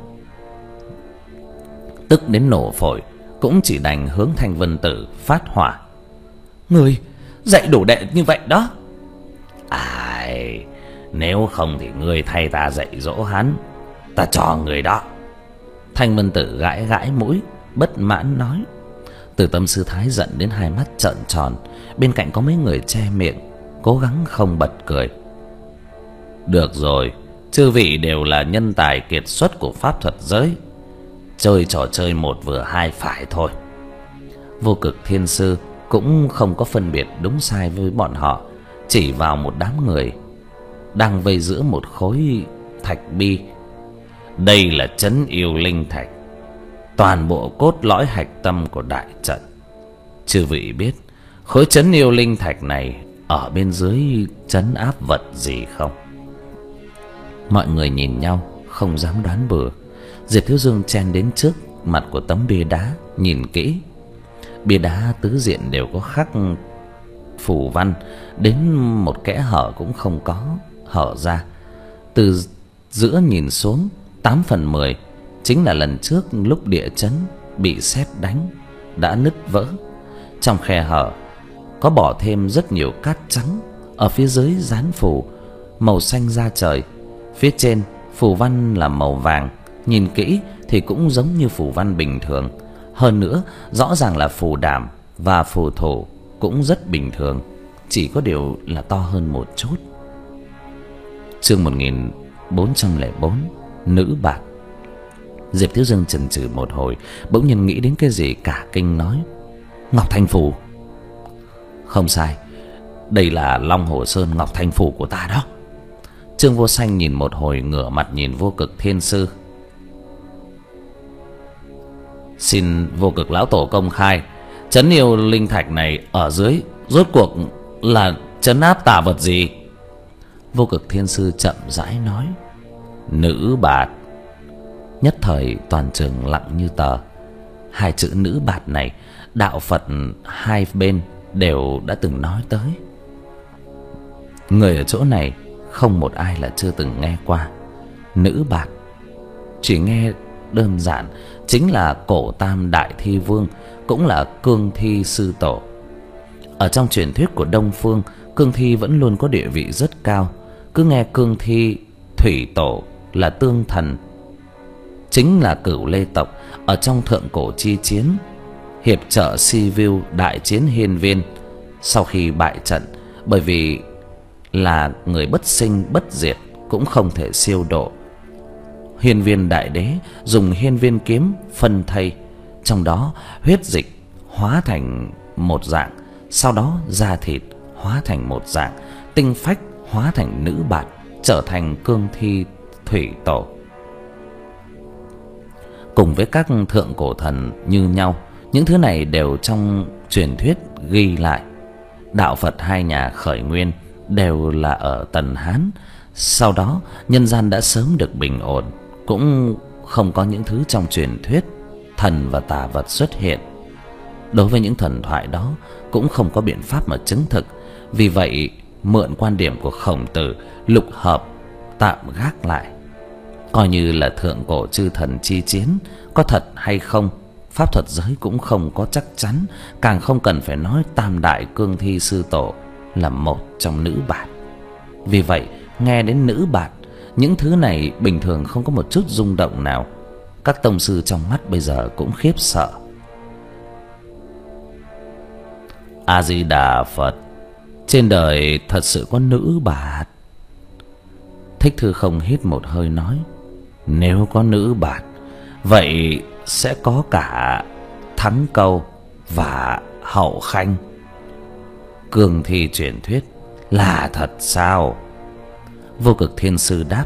tức đến nổ phổi, cũng chỉ đành hướng Thanh Vân Tử phát hỏa: người dạy đồ đệ như vậy đó? Ai, nếu không thì ngươi thay ta dạy dỗ hắn, ta cho người đó. Thanh Vân Tử gãi gãi mũi, bất mãn nói. Từ Tâm Sư Thái giận đến hai mắt trợn tròn. Bên cạnh có mấy người che miệng, cố gắng không bật cười. Được rồi, chư vị đều là nhân tài kiệt xuất của pháp thuật giới, chơi trò chơi một vừa hai phải thôi. Vô Cực Thiên Sư cũng không có phân biệt đúng sai với bọn họ, chỉ vào một đám người đang vây giữa một khối thạch bi. Đây là trấn yêu linh thạch, toàn bộ cốt lõi hạch tâm của đại trận. Chư vị biết khối trấn yêu linh thạch này ở bên dưới trấn áp vật gì không? Mọi người nhìn nhau không dám đoán bừa. Diệp Thiếu Dương chen đến trước mặt của tấm bia đá, nhìn kỹ. Bia đá tứ diện đều có khắc phù văn, đến một kẽ hở cũng không có hở ra. Từ giữa nhìn xuống, tám phần mười chính là lần trước lúc địa chấn bị sét đánh đã nứt vỡ. Trong khe hở có bỏ thêm rất nhiều cát trắng, ở phía dưới dán phù màu xanh da trời, phía trên phù văn là màu vàng, nhìn kỹ thì cũng giống như phù văn bình thường. Hơn nữa, rõ ràng là phù đảm và phù thổ cũng rất bình thường, chỉ có điều là to hơn một chút. Chương một nghìn bốn trăm lẻ bốn, nữ bạt. Diệp Thiếu Dương chần chừ một hồi, bỗng nhiên nghĩ đến cái gì cả kinh nói: Ngọc Thanh Phù. Không sai, đây là Long Hồ Sơn Ngọc Thanh Phù của ta đó. Trương Vô Sanh nhìn một hồi, ngửa mặt nhìn Vô Cực Thiên Sư: Xin Vô Cực lão tổ công khai, trấn yêu linh thạch này ở dưới rốt cuộc là trấn áp tà vật gì? Vô Cực Thiên Sư chậm rãi nói: Nữ bạt. Nhất thời toàn trường lặng như tờ. Hai chữ nữ bạt này, đạo Phật hai bên đều đã từng nói tới. Người ở chỗ này không một ai là chưa từng nghe qua. Nữ bạt chỉ nghe đơn giản chính là Cổ Tam Đại Thi Vương, cũng là Cương Thi Sư Tổ. Ở trong truyền thuyết của Đông Phương, Cương Thi vẫn luôn có địa vị rất cao. Cứ nghe Cương Thi Thủy Tổ là tương thần, chính là Cửu Lê tộc ở trong thượng cổ chi chiến hiệp trợ Sibiu đại chiến Hiên Viên. Sau khi bại trận, bởi vì là người bất sinh bất diệt, cũng không thể siêu độ, Hiên Viên đại đế dùng Hiên Viên kiếm phân thây, trong đó huyết dịch hóa thành một dạng, sau đó da thịt hóa thành một dạng, tinh phách hóa thành nữ bạt, trở thành Cương Thi Thủy Tổ. Cùng với các thượng cổ thần như nhau, những thứ này đều trong truyền thuyết ghi lại. Đạo Phật hai nhà khởi nguyên đều là ở Tần Hán, sau đó nhân gian đã sớm được bình ổn, cũng không có những thứ trong truyền thuyết thần và tà vật xuất hiện. Đối với những thần thoại đó cũng không có biện pháp mà chứng thực, vì vậy mượn quan điểm của Khổng Tử, lục hợp tạm gác lại, coi như là thượng cổ chư thần chi chiến. Có thật hay không, pháp thuật giới cũng không có chắc chắn, càng không cần phải nói Tam Đại Cương Thi Sư Tổ là một trong nữ bạt. Vì vậy nghe đến nữ bạt, những thứ này bình thường không có một chút rung động nào. Các tông sư trong mắt bây giờ cũng khiếp sợ. A Di Đà Phật, trên đời thật sự có nữ bạt. Thích Thư Không hít một hơi nói: Nếu có nữ bạt, vậy sẽ có cả Thắng Câu và Hậu Khanh. Cương Thi truyền thuyết là thật sao? Vô Cực Thiên Sư đáp: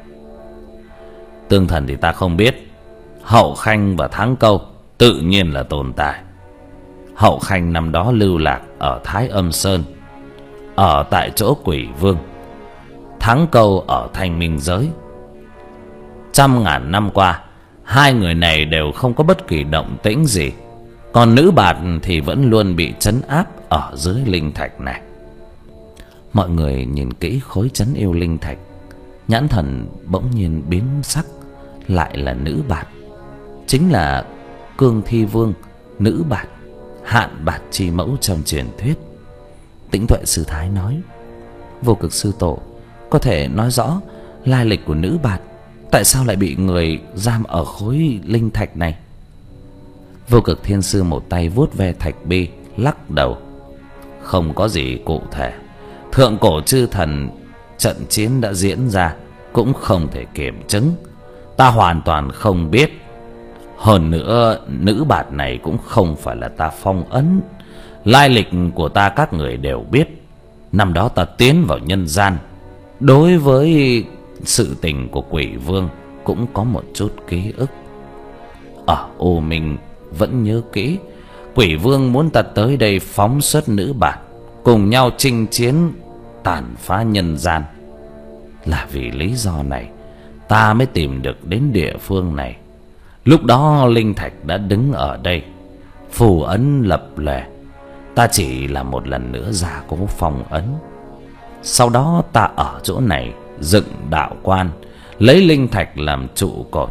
Tương thần thì ta không biết, Hậu Khanh và Thắng Câu tự nhiên là tồn tại. Hậu Khanh năm đó lưu lạc ở Thái Âm Sơn, ở tại chỗ Quỷ Vương. Thắng Câu ở Thanh Minh Giới. Trăm ngàn năm qua, hai người này đều không có bất kỳ động tĩnh gì. Còn nữ bạt thì vẫn luôn bị trấn áp ở dưới linh thạch này. Mọi người nhìn kỹ khối trấn yêu linh thạch, nhãn thần bỗng nhiên biến sắc. Lại là nữ bạt, chính là Cương Thi Vương, nữ bạt, Hạn Bạt Chi Mẫu trong truyền thuyết. Tĩnh Tuệ Sư Thái nói: Vô Cực Sư Tổ có thể nói rõ lai lịch của nữ bạt, tại sao lại bị người giam ở khối linh thạch này? Vô Cực Thiên Sư một tay vuốt ve thạch bi, lắc đầu: Không có gì cụ thể. Thượng cổ chư thần trận chiến đã diễn ra, cũng không thể kiểm chứng. Ta hoàn toàn không biết. Hơn nữa, nữ bạt này cũng không phải là ta phong ấn. Lai lịch của ta các người đều biết. Năm đó ta tiến vào nhân gian, đối với sự tình của Quỷ Vương cũng có một chút ký ức. Ở U Minh vẫn nhớ kỹ, Quỷ Vương muốn ta tới đây phóng xuất nữ bạt, cùng nhau chinh chiến tàn phá nhân gian. Là vì lý do này ta mới tìm được đến địa phương này. Lúc đó linh thạch đã đứng ở đây, phù ấn lập lòe. Ta chỉ là một lần nữa gia cố phong ấn. Sau đó ta ở chỗ này dựng đạo quan, lấy linh thạch làm trụ cột,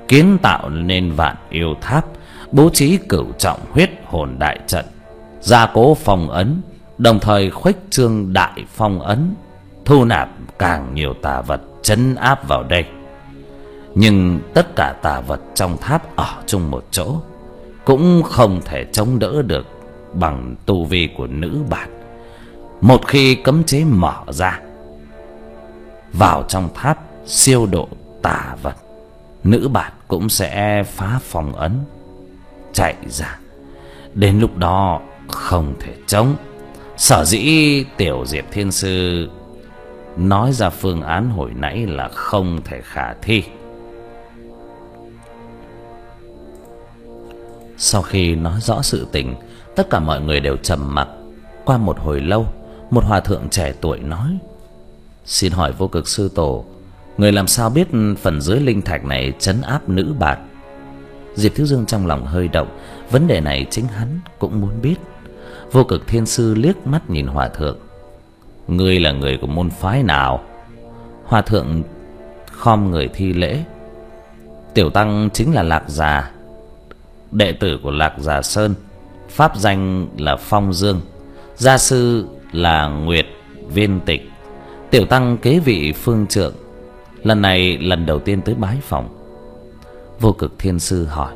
kiến tạo nên Vạn Yêu Tháp, bố trí cửu trọng huyết hồn đại trận, gia cố phong ấn, đồng thời khuếch trương đại phong ấn, thu nạp càng nhiều tà vật trấn áp vào đây. Nhưng tất cả tà vật trong tháp ở chung một chỗ, cũng không thể chống đỡ được bằng tu vi của nữ bạt. Một khi cấm chế mở ra, vào trong tháp siêu độ tà vật, nữ bạt cũng sẽ phá phong ấn chạy ra. Đến lúc đó không thể chống. Sở dĩ Tiểu Diệp Thiên Sư nói ra phương án hồi nãy là không thể khả thi. Sau khi nói rõ sự tình, tất cả mọi người đều trầm mặc. Qua một hồi lâu, một hòa thượng trẻ tuổi nói: "Xin hỏi Vô Cực sư tổ, người làm sao biết phần dưới linh thạch này trấn áp nữ bạt?" Diệp Thiếu Dương trong lòng hơi động, vấn đề này chính hắn cũng muốn biết. Vô Cực Thiên Sư liếc mắt nhìn hòa thượng: "Ngươi là người của môn phái nào?" Hòa thượng khom người thi lễ: "Tiểu tăng chính là Lạc Già, đệ tử của Lạc Già Sơn, pháp danh là Phong Dương, gia sư là Nguyệt Viên Tịch. Tiểu tăng kế vị phương trượng, lần này lần đầu tiên tới bái phỏng." Vô Cực Thiên Sư hỏi: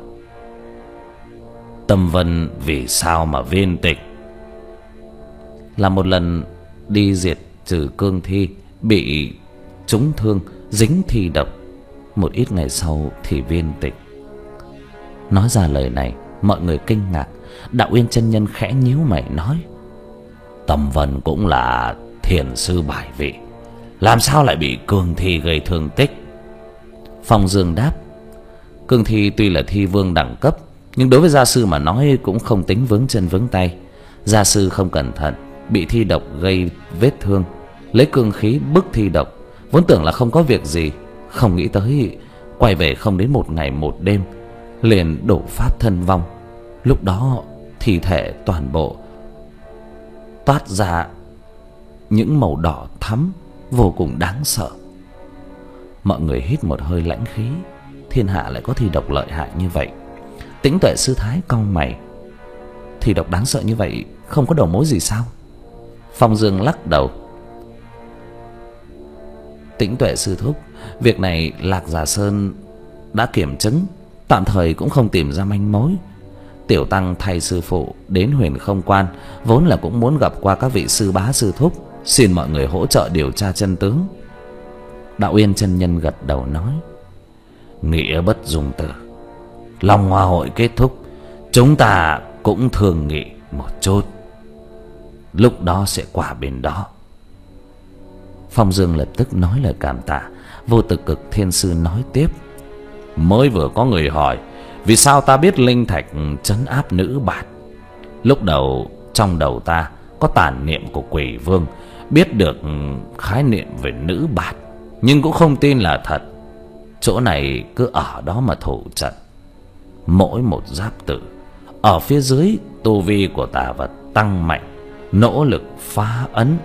"Tâm Vân vì sao mà viên tịch?" "Là một lần đi diệt trừ cương thi, bị trúng thương, dính thi độc, một ít ngày sau thì viên tịch." Nói ra lời này, mọi người kinh ngạc. Đạo Uyên chân nhân khẽ nhíu mày nói: "Tâm Vân cũng là thiền sư bài vị, làm sao lại bị cương thi gây thương tích?" Phong Dương đáp: "Cương thi tuy là thi vương đẳng cấp, nhưng đối với gia sư mà nói cũng không tính vướng chân vướng tay. Gia sư không cẩn thận, bị thi độc gây vết thương, lấy cương khí bức thi độc, vốn tưởng là không có việc gì, không nghĩ tới quay về không đến một ngày một đêm liền đổ pháp thân vong. Lúc đó thi thể toàn bộ toát ra những màu đỏ thắm vô cùng đáng sợ." Mọi người hít một hơi lãnh khí. Thiên hạ lại có thi độc lợi hại như vậy. Tĩnh Tuệ Sư Thái cau mày: "Thi độc đáng sợ như vậy không có đầu mối gì sao?" Phong Dương lắc đầu: "Tĩnh Tuệ Sư thúc, việc này Lạc Già Sơn đã kiểm chứng, tạm thời cũng không tìm ra manh mối. Tiểu tăng thay sư phụ đến Huyền Không Quan, vốn là cũng muốn gặp qua các vị sư bá sư thúc, xin mọi người hỗ trợ điều tra chân tướng." Đạo Uyên chân nhân gật đầu nói: "Nghĩa bất dung tử, Long Hoa hội kết thúc, chúng ta cũng thương nghị một chút, lúc đó sẽ qua bên đó." Phong Dương lập tức nói lời cảm tạ. Vô Cực Cực Thiên Sư nói tiếp: "Mới vừa có người hỏi vì sao ta biết linh thạch trấn áp nữ bạt. Lúc đầu trong đầu ta có tàn niệm của Quỷ Vương, biết được khái niệm về nữ bạt, nhưng cũng không tin là thật. Chỗ này cứ ở đó mà thủ trận. Mỗi một giáp tử ở phía dưới, tu vi của tà vật tăng mạnh, nỗ lực phá ấn.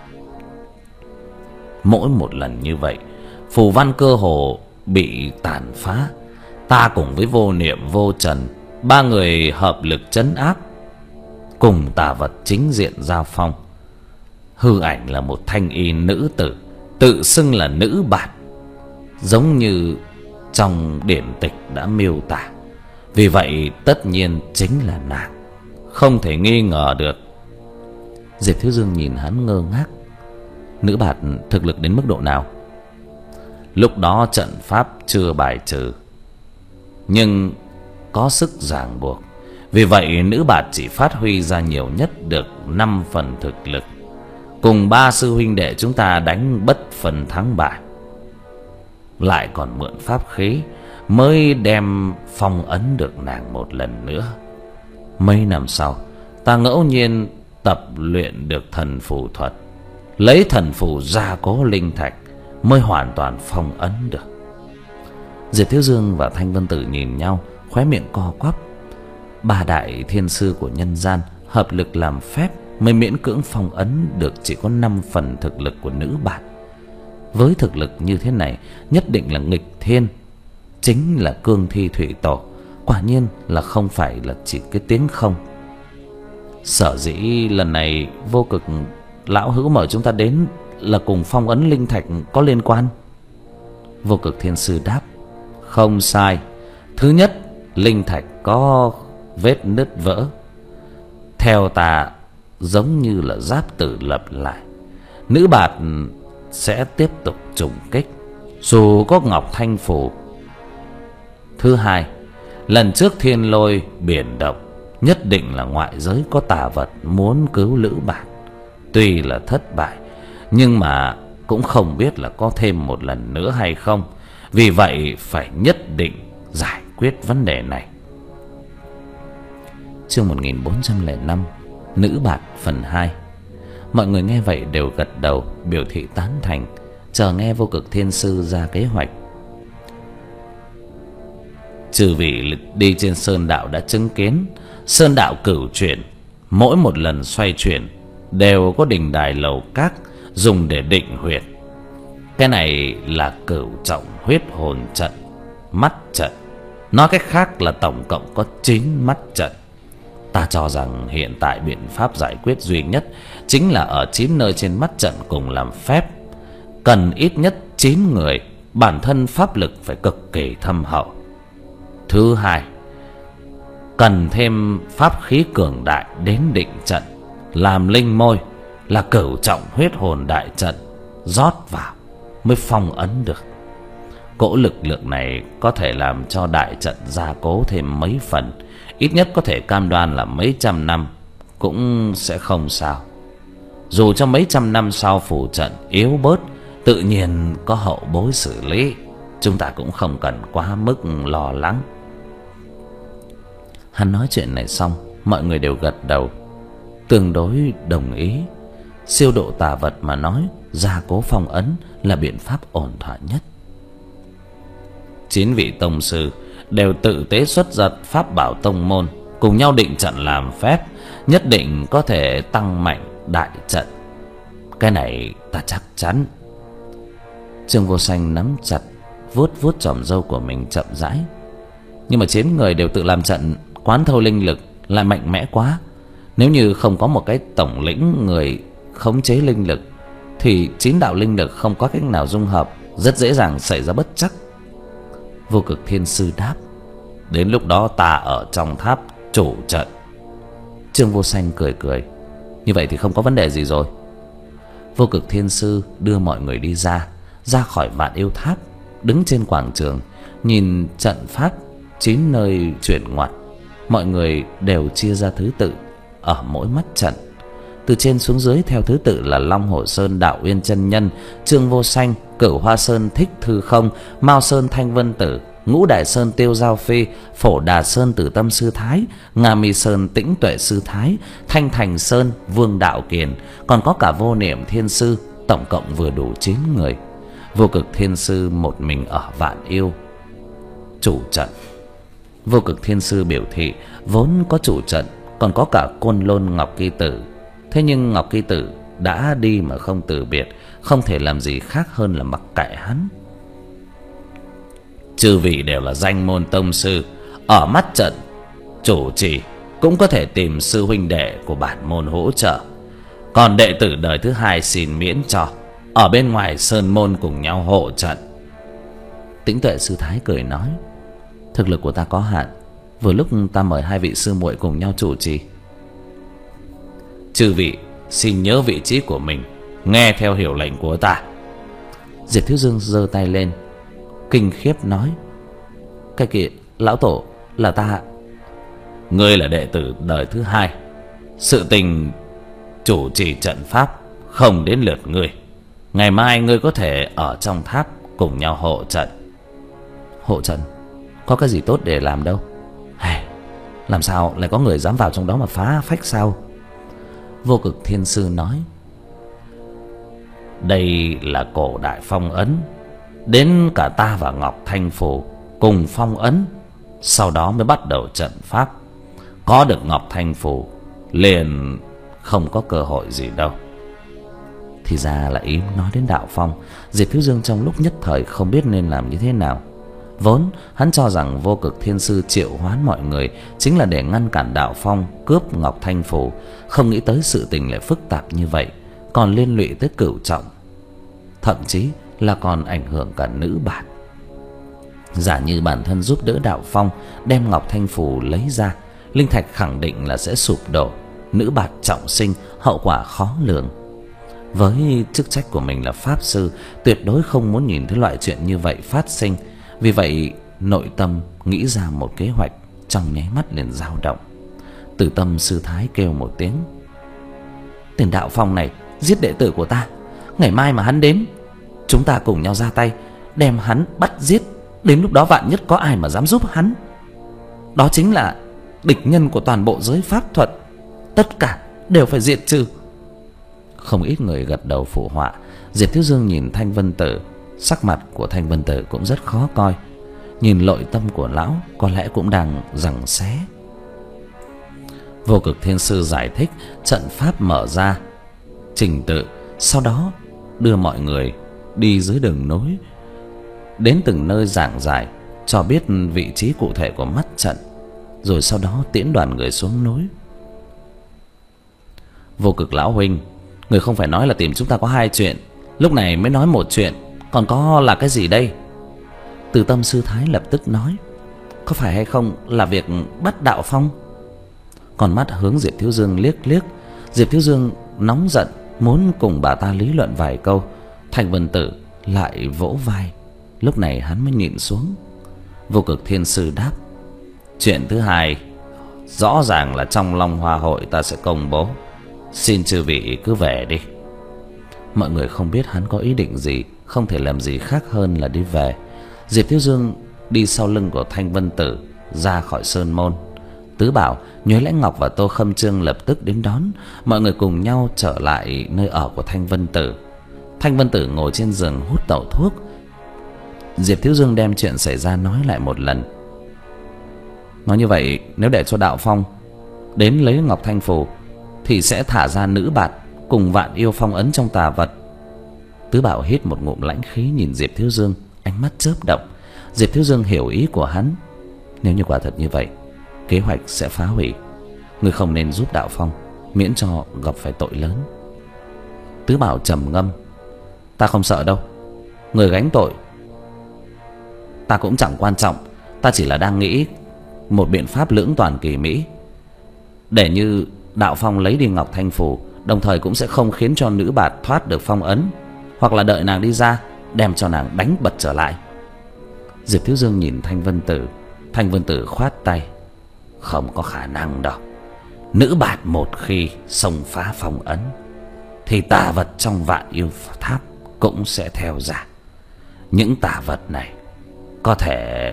Mỗi một lần như vậy, phù văn cơ hồ bị tàn phá. Ta cùng với Vô Niệm, Vô Trần, ba người hợp lực trấn áp, cùng tà vật chính diện giao phong. Hư ảnh là một thanh y nữ tử, tự xưng là nữ bạt, giống như trong điển tịch đã miêu tả. Vì vậy tất nhiên chính là nàng, không thể nghi ngờ được." Diệp Thiếu Dương nhìn hắn ngơ ngác: "Nữ bạt thực lực đến mức độ nào?" "Lúc đó trận pháp chưa bài trừ, nhưng có sức ràng buộc. Vì vậy nữ bạt chỉ phát huy ra nhiều nhất được năm phần thực lực. Cùng ba sư huynh đệ chúng ta đánh bất phần thắng bại, lại còn mượn pháp khí mới đem phong ấn được nàng một lần nữa. Mấy năm sau, ta ngẫu nhiên tập luyện được thần phù thuật, lấy thần phù gia cố linh thạch mới hoàn toàn phong ấn được." Diệp Thiếu Dương và Thanh Vân Tử nhìn nhau, khóe miệng co quắp. Ba đại thiên sư của nhân gian hợp lực làm phép mới miễn cưỡng phong ấn được chỉ có năm phần thực lực của nữ bạt. Với thực lực như thế này, nhất định là nghịch thiên.
chính là cương thi thủy tổ. Quả nhiên là không phải là chỉ cái tiếng không. Sở dĩ lần này Vô Cực lão hữu mời chúng ta đến là cùng phong ấn linh thạch có liên quan. Vô Cực Thiên Sư đáp: Không sai. Thứ nhất, linh thạch có vết nứt vỡ, theo ta giống như là giáp tử lập lại. Nữ bạt sẽ tiếp tục trùng kích dù có Ngọc Thanh Phù. Thứ hai, lần trước thiên lôi biển động, nhất định là ngoại giới có tà vật muốn cứu Lữ Bạt. Tuy là thất bại, nhưng mà cũng không biết là có thêm một lần nữa hay không. Vì vậy phải nhất định giải quyết vấn đề này. Chương một nghìn bốn trăm lẻ năm, Nữ Bạt phần hai. Mọi người nghe vậy đều gật đầu biểu thị tán thành, chờ nghe Vô Cực Thiên Sư ra kế hoạch. Chư vị đi trên sơn đạo đã chứng kiến, sơn đạo cửu chuyển, mỗi một lần xoay chuyển đều có đình đài lầu các dùng để định huyệt. Cái này là cửu trọng huyết hồn trận, mắt trận. Nói cách khác là tổng cộng có chín mắt trận. Ta cho rằng hiện tại biện pháp giải quyết duy nhất chính là ở chín nơi trên mắt trận cùng làm phép. Cần ít nhất chín người, bản thân pháp lực phải cực kỳ thâm hậu. Thứ hai, cần thêm pháp khí cường đại đến định trận, làm linh môi là cửu trọng huyết hồn đại trận rót vào mới phong ấn được. Cỗ lực lượng này có thể làm cho đại trận gia cố thêm mấy phần, ít nhất có thể cam đoan là mấy trăm năm cũng sẽ không sao. Dù cho mấy trăm năm sau phù trận yếu bớt, tự nhiên có hậu bối xử lý, chúng ta cũng không cần quá mức lo lắng. Hắn nói chuyện này xong, mọi người đều gật đầu, tương đối đồng ý. Siêu độ tà vật mà nói, gia cố phong ấn là biện pháp ổn thỏa nhất. Chín vị tông sư đều tự tế xuất ra pháp bảo tông môn, cùng nhau định trận làm phép, nhất định có thể tăng mạnh đại trận. Cái này ta chắc chắn. Trương Vô Sanh nắm chặt vuốt vuốt chòm râu của mình chậm rãi. Nhưng mà chín người đều tự làm trận, quán thâu linh lực lại mạnh mẽ quá. Nếu như không có một cái tổng lĩnh người khống chế linh lực, thì chín đạo linh lực không có cách nào dung hợp, rất dễ dàng xảy ra bất trắc. Vô Cực Thiên Sư đáp: Đến lúc đó ta ở trong tháp chủ trận. Trương Vô Sanh cười cười: Như vậy thì không có vấn đề gì rồi. Vô Cực Thiên Sư đưa mọi người đi ra, ra khỏi Vạn Yêu Tháp, đứng trên quảng trường, nhìn trận pháp chín nơi chuyển ngoặt. Mọi người đều chia ra thứ tự ở mỗi mắt trận. Từ trên xuống dưới theo thứ tự là Long Hổ Sơn Đạo Uyên Chân Nhân, Trương Vô Sanh, Cửu Hoa Sơn Thích Thư Không, Mao Sơn Thanh Vân Tử, Ngũ Đại Sơn Tiêu Giao Phi, Phổ Đà Sơn Tử Tâm Sư Thái, Nga Mi Sơn Tĩnh Tuệ Sư Thái, Thanh Thành Sơn Vương Đạo Kiền, còn có cả Vô Niệm Thiên Sư, tổng cộng vừa đủ chín người. Vô Cực Thiên Sư một mình ở Vạn Yêu chủ trận. Vô Cực Thiên Sư biểu thị vốn có chủ trận, còn có cả Côn Lôn Ngọc Kỳ Tử. Thế nhưng Ngọc Kỳ Tử đã đi mà không từ biệt, không thể làm gì khác hơn là mặc kệ hắn. Chư vị đều là danh môn tông sư, ở mắt trận chủ trì cũng có thể tìm sư huynh đệ của bản môn hỗ trợ. Còn đệ tử đời thứ hai xin miễn cho, ở bên ngoài sơn môn cùng nhau hộ trận. Tĩnh Tuệ Sư Thái cười nói: Thực lực của ta có hạn, vừa lúc ta mời hai vị sư muội cùng nhau chủ trì. Chư vị xin nhớ vị trí của mình, nghe theo hiệu lệnh của ta. Diệt Thiếu Dương giơ tay lên, kinh khiếp nói: Cái kìa, lão tổ, là ta. Ngươi là đệ tử đời thứ hai, sự tình chủ trì trận pháp không đến lượt ngươi. Ngày mai ngươi có thể ở trong tháp cùng nhau hộ trận. Hộ trận? Có cái gì tốt để làm đâu. Hey, làm sao lại có người dám vào trong đó mà phá phách sao? Vô Cực Thiên Sư nói: Đây là cổ đại phong ấn, đến cả ta và Ngọc Thanh Phù cùng phong ấn, sau đó mới bắt đầu trận pháp. Có được Ngọc Thanh Phù liền không có cơ hội gì đâu. Thì ra là ý nói đến đạo phong. Diệp Thiếu Dương trong lúc nhất thời không biết nên làm như thế nào. Vốn hắn cho rằng Vô Cực Thiên Sư triệu hoán mọi người chính là để ngăn cản Đạo Phong cướp Ngọc Thanh Phù, không nghĩ tới sự tình lại phức tạp như vậy, còn liên lụy tới Cửu Trọng, thậm chí là còn ảnh hưởng cả nữ bản. Giả như bản thân giúp đỡ Đạo Phong đem Ngọc Thanh Phù lấy ra, linh thạch khẳng định là sẽ sụp đổ, nữ bạt trọng sinh, hậu quả khó lường. Với chức trách của mình là pháp sư, tuyệt đối không muốn nhìn thấy loại chuyện như vậy phát sinh. Vì vậy nội tâm nghĩ ra một kế hoạch, trong nháy mắt liền dao động. Từ Tâm sư thái kêu một tiếng: "Tên Đạo Phong này giết đệ tử của ta, ngày mai mà hắn đến, chúng ta cùng nhau ra tay đem hắn bắt giết. Đến lúc đó vạn nhất có ai mà dám giúp hắn, đó chính là địch nhân của toàn bộ giới pháp thuật, tất cả đều phải diệt trừ." Không ít người gật đầu phụ họa. Diệp Thiếu Dương nhìn Thanh Vân Tử, sắc mặt của Thanh Vân Tử cũng rất khó coi. Nhìn nội tâm của lão có lẽ cũng đang giằng xé. Vô Cực Thiên Sư giải thích trận pháp mở ra trình tự, sau đó đưa mọi người đi dưới đường nối, đến từng nơi giảng giải, cho biết vị trí cụ thể của mắt trận, rồi sau đó tiễn đoàn người xuống núi. "Vô Cực lão huynh, người không phải nói là tìm chúng ta có hai chuyện, lúc này mới nói một chuyện, còn có là cái gì đây?" Từ Tâm sư thái lập tức nói: "Có phải hay không là việc bắt Đạo Phong?" Còn mắt hướng Diệp Thiếu Dương liếc liếc. Diệp Thiếu Dương nóng giận muốn cùng bà ta lý luận vài câu. Thanh Vân Tử lại vỗ vai, lúc này hắn mới nhịn xuống. Vô Cực Thiên Sư đáp: "Chuyện thứ hai rõ ràng là trong Long Hoa hội ta sẽ công bố, xin chư vị cứ về đi." Mọi người không biết hắn có ý định gì, không thể làm gì khác hơn là đi về. Diệp Thiếu Dương đi sau lưng của Thanh Vân Tử ra khỏi sơn môn. Tứ Bảo, Nhuế Lãnh Ngọc và Tô Khâm Trương lập tức đến đón. Mọi người cùng nhau trở lại nơi ở của Thanh Vân Tử. Thanh Vân Tử ngồi trên giường hút tẩu thuốc. Diệp Thiếu Dương đem chuyện xảy ra nói lại một lần. Nói như vậy, nếu để cho Đạo Phong đến lấy Ngọc Thanh Phù thì sẽ thả ra nữ bạt cùng vạn yêu phong ấn trong tà vật. Tứ Bảo hít một ngụm lãnh khí nhìn Diệp Thiếu Dương, ánh mắt chớp động. Diệp Thiếu Dương hiểu ý của hắn. Nếu như quả thật như vậy, kế hoạch sẽ phá hủy. Người không nên giúp Đạo Phong, miễn cho gặp phải tội lớn. Tứ Bảo trầm ngâm: "Ta không sợ đâu, người gánh tội ta cũng chẳng quan trọng. Ta chỉ là đang nghĩ một biện pháp lưỡng toàn kỳ mỹ, để như Đạo Phong lấy đi Ngọc Thanh Phù, đồng thời cũng sẽ không khiến cho nữ bạt thoát được phong ấn, hoặc là đợi nàng đi ra đem cho nàng đánh bật trở lại." Diệp Thiếu Dương nhìn Thanh Vân Tử. Thanh Vân Tử khoát tay: "Không có khả năng đâu. Nữ bạt một khi xông phá phong ấn thì tà vật trong vạn yêu tháp cũng sẽ theo ra. Những tà vật này có thể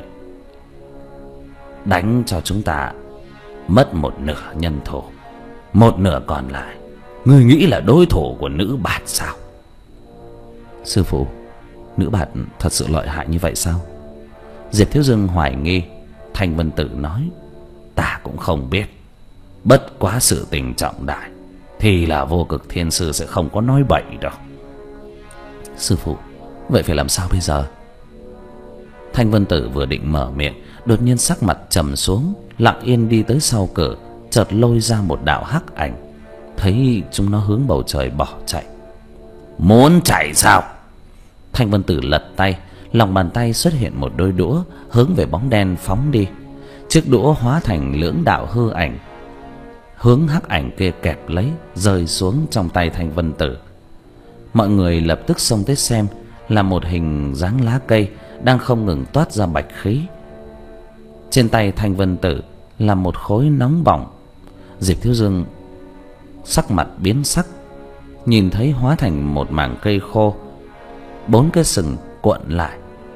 đánh cho chúng ta mất một nửa nhân thủ, một nửa còn lại ngươi nghĩ là đối thủ của nữ bạt sao?" "Sư phụ, nữ bạt thật sự lợi hại như vậy sao?" Diệp Thiếu Dương hoài nghi. Thanh Vân Tử nói: "Ta cũng không biết, bất quá sự tình trọng đại thì là Vô Cực Thiên Sư sẽ không có nói bậy đâu." "Sư phụ, vậy phải làm sao bây giờ?" Thanh Vân Tử vừa định mở miệng, đột nhiên sắc mặt trầm xuống, lặng yên đi tới sau cửa, chợt lôi ra một đạo hắc ảnh. Thấy chúng nó hướng bầu trời bỏ chạy. "Muốn chạy sao?" Thanh Vân Tử lật tay, lòng bàn tay xuất hiện một đôi đũa, hướng về bóng đen phóng đi. Chiếc đũa hóa thành lưỡng đạo hư ảnh, hướng hắc ảnh kia kẹp lấy, rơi xuống trong tay Thanh Vân Tử. Mọi người lập tức xông tới xem, là một hình dáng lá cây đang không ngừng toát ra bạch khí. Trên tay Thanh Vân Tử là một khối nóng bỏng. Diệp Thiếu Dương sắc mặt biến sắc, nhìn thấy hóa thành một mảng cây khô, bốn cái sừng cuộn lại.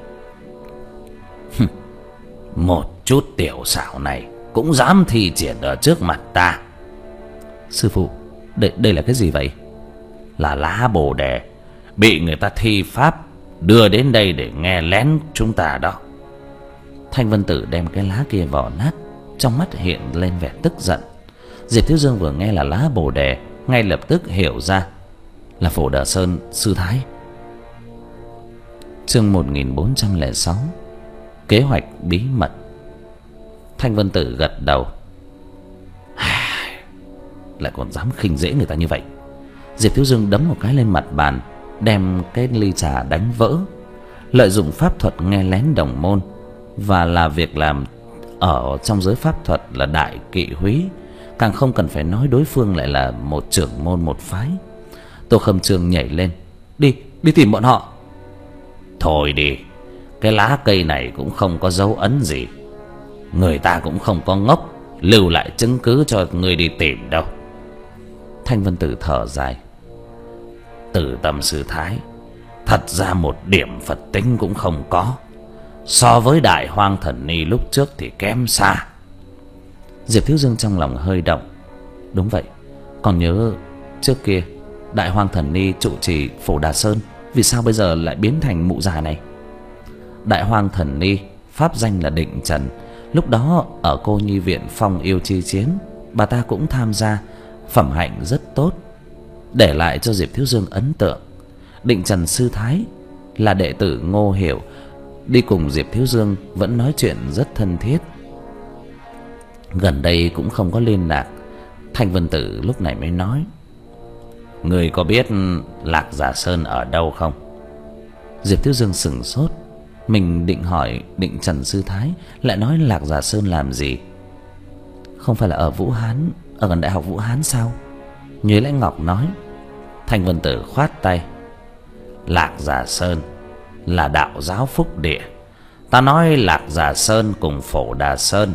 "Một chút tiểu xảo này cũng dám thi triển ở trước mặt ta?" "Sư phụ, đây, đây là cái gì vậy?" "Là lá bồ đề, bị người ta thi pháp đưa đến đây để nghe lén chúng ta đó." Thanh Vân Tử đem cái lá kia vò nát, trong mắt hiện lên vẻ tức giận. Diệp Thiếu Dương vừa nghe là lá bồ đề, ngay lập tức hiểu ra là Phổ Đà Sơn sư thái. Chương một nghìn bốn trăm lẻ sáu. kế hoạch bí mật. Thanh Vân Tử gật đầu. Lại còn dám khinh dễ người ta như vậy. Diệp Thiếu Dương đấm một cái lên mặt bàn, đem cái ly trà đánh vỡ. Lợi dụng pháp thuật nghe lén đồng môn và là việc làm ở trong giới pháp thuật là đại kỵ húy, càng không cần phải nói đối phương lại là một trưởng môn một phái. Tô Khâm Trương nhảy lên. Đi, đi tìm bọn họ.
Thôi đi, cái lá cây này cũng không có dấu ấn gì. Người ta cũng không có ngốc lưu lại chứng cứ cho ngươi đi tìm đâu.
Thanh Vân Tử thở dài.
Từ Tâm Sư Thái thật ra một điểm Phật tính cũng không có. So với Đại Hoang Thần Ni lúc trước thì kém xa.
Diệp Thiếu Dương trong lòng hơi động. Đúng vậy, còn nhớ trước kia Đại Hoang Thần Ni trụ trì Phổ Đà Sơn, vì sao bây giờ lại biến thành mụ già này? Đại Hoang Thần Ni pháp danh là Định Trần. Lúc đó ở Cô Nhi Viện Phong Yêu Chi Chiến, bà ta cũng tham gia, phẩm hạnh rất tốt, để lại cho Diệp Thiếu Dương ấn tượng. Định Trần sư thái là đệ tử Ngô Hiểu, đi cùng Diệp Thiếu Dương vẫn nói chuyện rất thân thiết. Gần đây cũng không có liên lạc. Thanh Vân Tử lúc này mới nói.
Người có biết Lạc Giả Sơn ở đâu không?
Diệp Thiếu Dương sững sốt. Mình định hỏi Định Trần sư thái, lại nói Lạc Giả Sơn làm gì? Không phải là ở Vũ Hán, ở gần Đại học Vũ Hán sao? Nhuế Lãnh Ngọc nói.
Thanh Vân Tử khoát tay. Lạc Giả Sơn là đạo giáo phúc địa. Ta nói Lạc Giả Sơn cùng Phổ Đà Sơn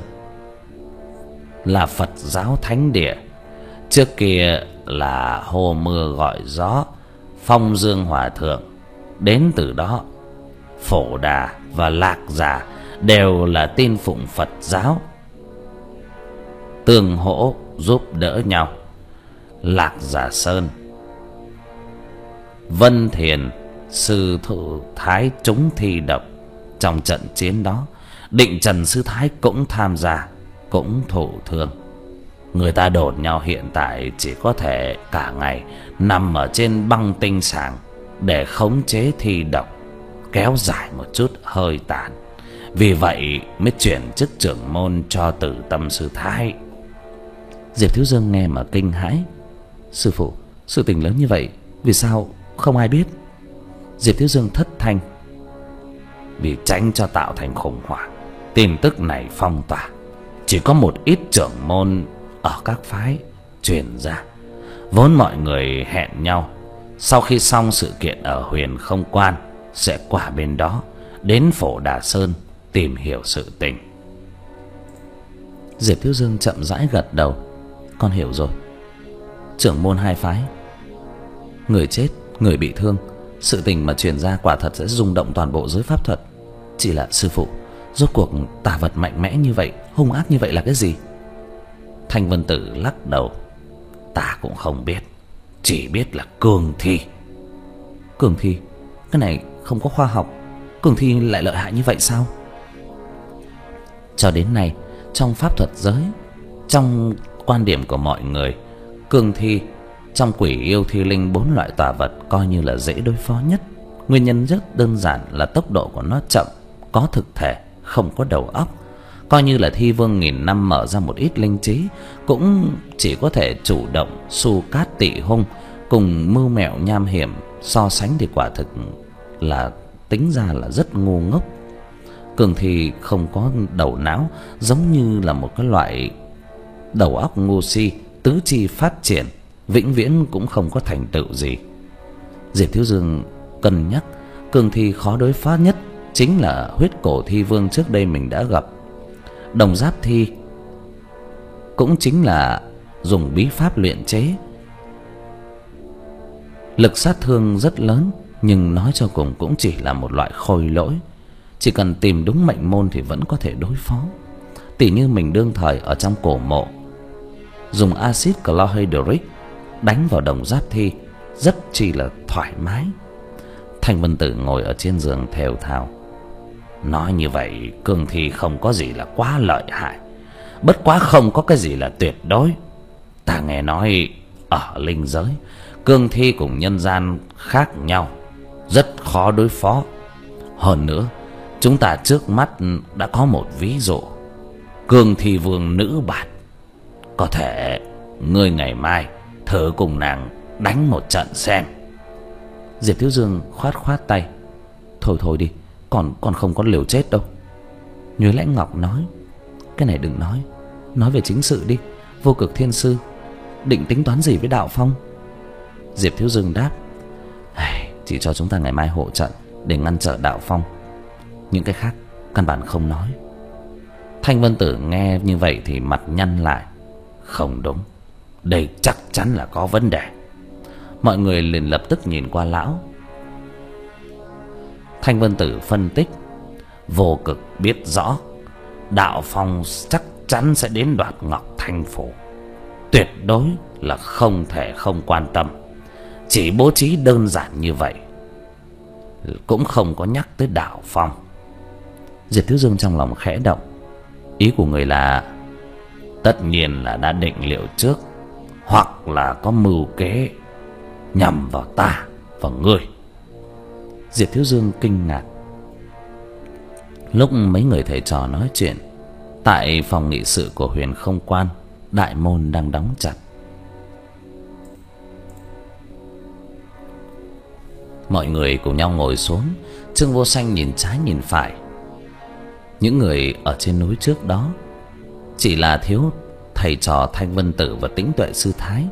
là Phật giáo thánh địa. Trước kia là hô mưa gọi gió, Phong Dương Hòa Thượng đến từ đó. Phổ Đà và Lạc Giả đều là tin phụng Phật giáo, tương hỗ giúp đỡ nhau. Lạc Giả Sơn, Vân Thiền sư thủ thái trúng thi độc. Trong trận chiến đó, Định Trần sư thái cũng tham gia, cũng thụ thương. Người ta đồn nhau hiện tại chỉ có thể cả ngày nằm ở trên băng tinh sàng để khống chế thi độc, kéo dài một chút hơi tàn. Vì vậy mới chuyển chức trưởng môn cho Từ Tâm sư thái.
Diệp Thiếu Dương nghe mà kinh hãi. Sư phụ, sự tình lớn như vậy vì sao không ai biết? Diệp Thiếu Dương thất thanh.
Vì tránh cho tạo thành khủng hoảng, tin tức này phong tỏa, chỉ có một ít trưởng môn ở các phái truyền ra. Vốn mọi người hẹn nhau sau khi xong sự kiện ở Huyền Không Quan sẽ qua bên đó đến Phổ Đà Sơn tìm hiểu sự tình.
Diệp Thiếu Dương chậm rãi gật đầu. Con hiểu rồi. Trưởng môn hai phái, người chết, người bị thương, sự tình mà truyền ra quả thật sẽ rung động toàn bộ giới pháp thuật. Chỉ là sư phụ, rốt cuộc tà vật mạnh mẽ như vậy, hung ác như vậy là cái gì?
Thanh Vân Tử lắc đầu. Ta cũng không biết, chỉ biết là cường thi.
Cường thi? Cái này không có khoa học. Cường thi lại lợi hại như vậy sao? Cho đến nay, trong pháp thuật giới, trong quan điểm của mọi người, cường thi trong quỷ yêu thi linh bốn loại tà vật coi như là dễ đối phó nhất. Nguyên nhân rất đơn giản là tốc độ của nó chậm, có thực thể, không có đầu óc. Coi như là thi vương nghìn năm mở ra một ít linh trí, cũng chỉ có thể chủ động su cát tị hung, cùng mưu mẹo nham hiểm so sánh thì quả thực là tính ra là rất ngu ngốc. Cường thi không có đầu não, giống như là một cái loại đầu óc ngu si, tứ chi phát triển, vĩnh viễn cũng không có thành tựu gì. Diệp Thiếu Dương cân nhắc, cường thi khó đối phó nhất chính là huyết cổ thi vương trước đây mình đã gặp. Đồng giáp thi cũng chính là dùng bí pháp luyện chế, lực sát thương rất lớn, nhưng nói cho cùng cũng chỉ là một loại khôi lỗi. Chỉ cần tìm đúng mệnh môn thì vẫn có thể đối phó. Tỉ như mình đương thời ở trong cổ mộ, dùng axit chlorhydric đánh vào đồng giáp thi rất chỉ là thoải mái. Thanh Vân Tử ngồi ở trên giường thều thào.
Nói như vậy, cường thi không có gì là quá lợi hại, bất quá không có cái gì là tuyệt đối. Ta nghe nói ở linh giới, cường thi cùng nhân gian khác nhau, rất khó đối phó. Hơn nữa, chúng ta trước mắt đã có một ví dụ. Cương Thi Vương nữ bạt. Có thể ngươi ngày mai thử cùng nàng đánh một trận xem.
Diệp Thiếu Dương khoát khoát tay. Thôi thôi đi, còn còn không có liều chết đâu. Nhuế Lãnh Ngọc nói: Cái này đừng nói, nói về chính sự đi. Vô Cực Thiên Sư định tính toán gì với Đạo Phong? Diệp Thiếu Dương đáp: Chỉ cho chúng ta ngày mai hộ trận để ngăn trở Đạo Phong, những cái khác căn bản không nói.
Thanh Vân Tử nghe như vậy thì mặt nhăn lại. Không đúng, đây chắc chắn là có vấn đề.
Mọi người liền lập tức nhìn qua lão.
Thanh Vân Tử phân tích: Vô Cực biết rõ Đạo Phong chắc chắn sẽ đến đoạt Ngọc Thanh Phủ, tuyệt đối là không thể không quan tâm. Chỉ bố trí đơn giản như vậy, cũng không có nhắc tới Đạo Phong.
Diệp Thiếu Dương trong lòng khẽ động. Ý của người là
tất nhiên là đã định liệu trước, hoặc là có mưu kế nhằm vào ta và ngươi.
Diệp Thiếu Dương kinh ngạc. Lúc mấy người thầy trò nói chuyện, tại phòng nghị sự của Huyền Không Quan, đại môn đang đóng chặt. Mọi người cùng nhau ngồi xuống. Trương Vô Sanh nhìn trái nhìn phải. Những người ở trên núi trước đó chỉ là thiếu thầy trò Thanh Vân Tử và Tĩnh Tuệ Sư Thái,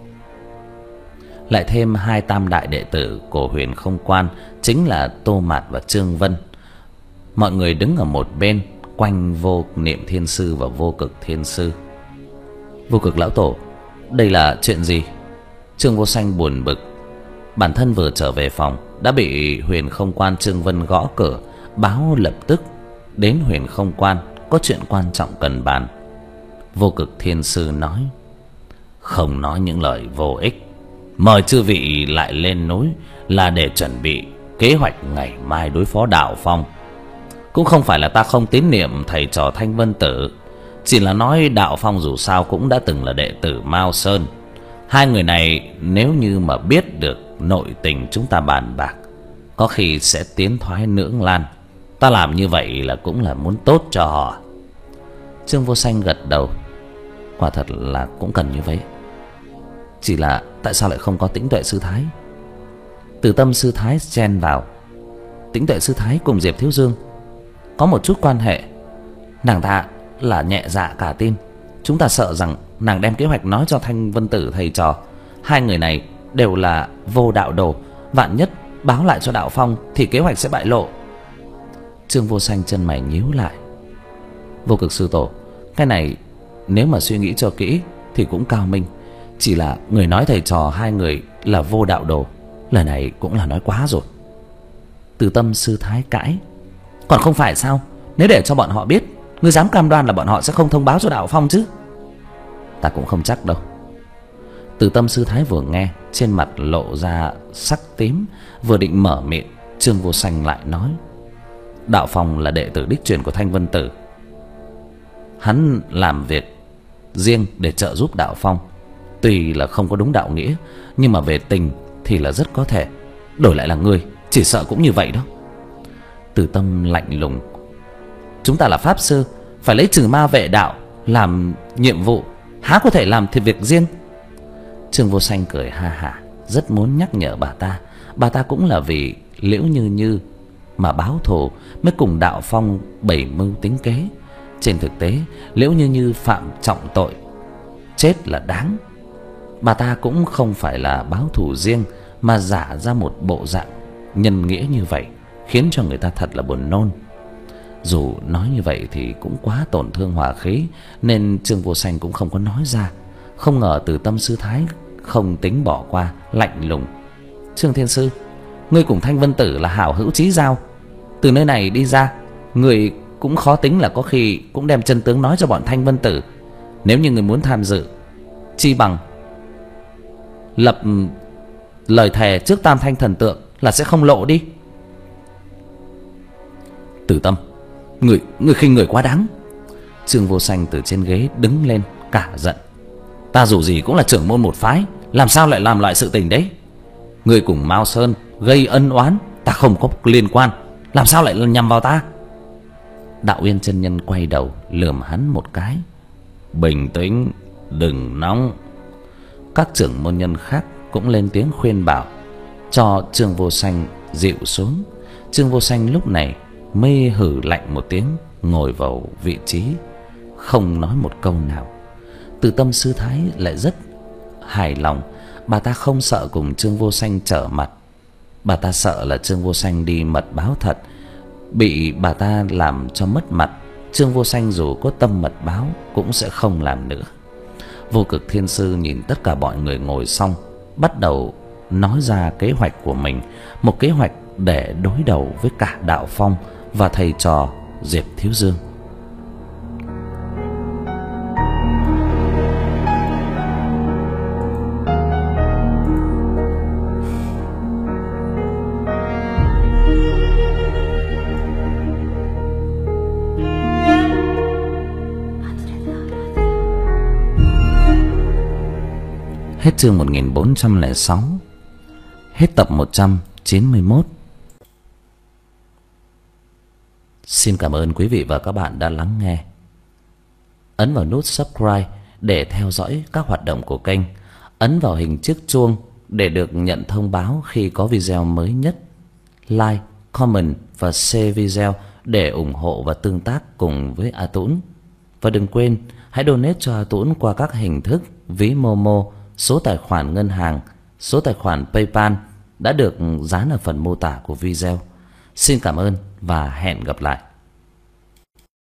lại thêm hai tam đại đệ tử của Huyền Không Quan, chính là Tô Mạt và Trương Vân. Mọi người đứng ở một bên, quanh Vô Niệm Thiên Sư và Vô Cực Thiên Sư. Vô Cực lão tổ, đây là chuyện gì? Trương Vô Sanh buồn bực. Bản thân vừa trở về phòng đã bị Huyền Không Quan Trương Vân gõ cửa, báo lập tức đến Huyền Không Quan, có chuyện quan trọng cần bàn. Vô Cực Thiên Sư nói:
Không nói những lời vô ích, mời chư vị lại lên núi là để chuẩn bị kế hoạch ngày mai đối phó Đạo Phong. Cũng không phải là ta không tín niệm thầy trò Thanh Vân Tử, chỉ là nói Đạo Phong dù sao cũng đã từng là đệ tử Mao Sơn. Hai người này nếu như mà biết được nội tình chúng ta bàn bạc, có khi sẽ tiến thoái lưỡng lan. Ta làm như vậy là cũng là muốn tốt cho họ.
Trương Vô Sanh gật đầu. Quả thật là cũng cần như vậy. Chỉ là tại sao lại không có Tĩnh Tuệ Sư Thái? Từ Tâm Sư Thái chen vào: Tĩnh Tuệ Sư Thái cùng Diệp Thiếu Dương có một chút quan hệ. Nàng ta là nhẹ dạ cả tin. Chúng ta sợ rằng nàng đem kế hoạch nói cho Thanh Vân Tử thầy trò. Hai người này đều là vô đạo đồ, vạn nhất báo lại cho Đạo Phong thì kế hoạch sẽ bại lộ. Trương Vô Sanh chân mày nhíu lại. Vô Cực sư tổ, cái này nếu mà suy nghĩ cho kỹ thì cũng cao minh. Chỉ là người nói thầy trò hai người là vô đạo đồ, lời này cũng là nói quá rồi. Từ Tâm Sư Thái cãi: Còn không phải sao? Nếu để cho bọn họ biết, ngươi dám cam đoan là bọn họ sẽ không thông báo cho Đạo Phong chứ? Ta cũng không chắc đâu. Từ Tâm Sư Thái vừa nghe, trên mặt lộ ra sắc tím, vừa định mở miệng, Trương Vô Sanh lại nói: Đạo Phong là đệ tử đích truyền của Thanh Vân Tử. Hắn làm việc riêng để trợ giúp Đạo Phong, tuy là không có đúng đạo nghĩa, nhưng mà về tình thì là rất có thể. Đổi lại là ngươi, chỉ sợ cũng như vậy đó. Từ Tâm lạnh lùng: Chúng ta là pháp sư, phải lấy trừ ma vệ đạo làm nhiệm vụ, há có thể làm thì việc riêng. Trương Vô Sanh cười ha hả, rất muốn nhắc nhở bà ta. Bà ta cũng là vì Liễu Như Như mà báo thù, mới cùng Đạo Phong bày mưu tính kế. Trên thực tế, Liễu Như Như phạm trọng tội, chết là đáng. Bà ta cũng không phải là báo thù riêng, mà giả ra một bộ dạng nhân nghĩa như vậy, khiến cho người ta thật là buồn nôn. Dù nói như vậy thì cũng quá tổn thương hòa khí, nên Trương Vô Sanh cũng không có nói ra. Không ngờ Từ Tâm Sư Thái không tính bỏ qua, lạnh lùng: Trương Thiên Sư, ngươi cùng Thanh Vân Tử là hảo hữu chí giao. Từ nơi này đi ra, ngươi cũng khó tính là có khi cũng đem chân tướng nói cho bọn Thanh Vân Tử. Nếu như ngươi muốn tham dự, chi bằng lập lời thề trước Tam Thanh thần tượng là sẽ không lộ đi. Từ Tâm, người người khinh người quá đáng. Trương Vô Sanh từ trên ghế đứng lên cả giận: Ta dù gì cũng là trưởng môn một phái, làm sao lại làm loại sự tình đấy? Người cùng Mao Sơn gây ân oán, ta không có liên quan, làm sao lại nhằm vào ta? Đạo Uyên chân nhân quay đầu lườm hắn một cái. Bình tĩnh, đừng nóng. Các trưởng môn nhân khác cũng lên tiếng khuyên bảo cho Trương Vô Sanh dịu xuống. Trương Vô Sanh lúc này mới hử lạnh một tiếng, ngồi vào vị trí, không nói một câu nào. Từ Tâm sư thái lại rất hài lòng. Bà ta không sợ cùng Trương Vô Sanh trở mặt. Bà ta sợ là Trương Vô Sanh đi mật báo thật, bị bà ta làm cho mất mặt. Trương Vô Sanh dù có tâm mật báo cũng sẽ không làm nữa. Vô Cực Thiên Sư nhìn tất cả mọi người ngồi xong, bắt đầu nói ra kế hoạch của mình, một kế hoạch để đối đầu với cả Đạo Phong và thầy trò Diệp Thiếu Dương. Hết chương một nghìn bốn trăm lẻ sáu. Hết tập một trăm chín mươi mốt. Xin cảm ơn quý vị và các bạn đã lắng nghe. Ấn vào nút subscribe để theo dõi các hoạt động của kênh. Ấn vào hình chiếc chuông để được nhận thông báo khi có video mới nhất. Like, comment và share video để ủng hộ và tương tác cùng với A Tũng. Và đừng quên hãy donate cho A Tũng qua các hình thức ví Momo, số tài khoản ngân hàng, số tài khoản PayPal đã được dán ở phần mô tả của video. Xin cảm ơn và hẹn gặp lại.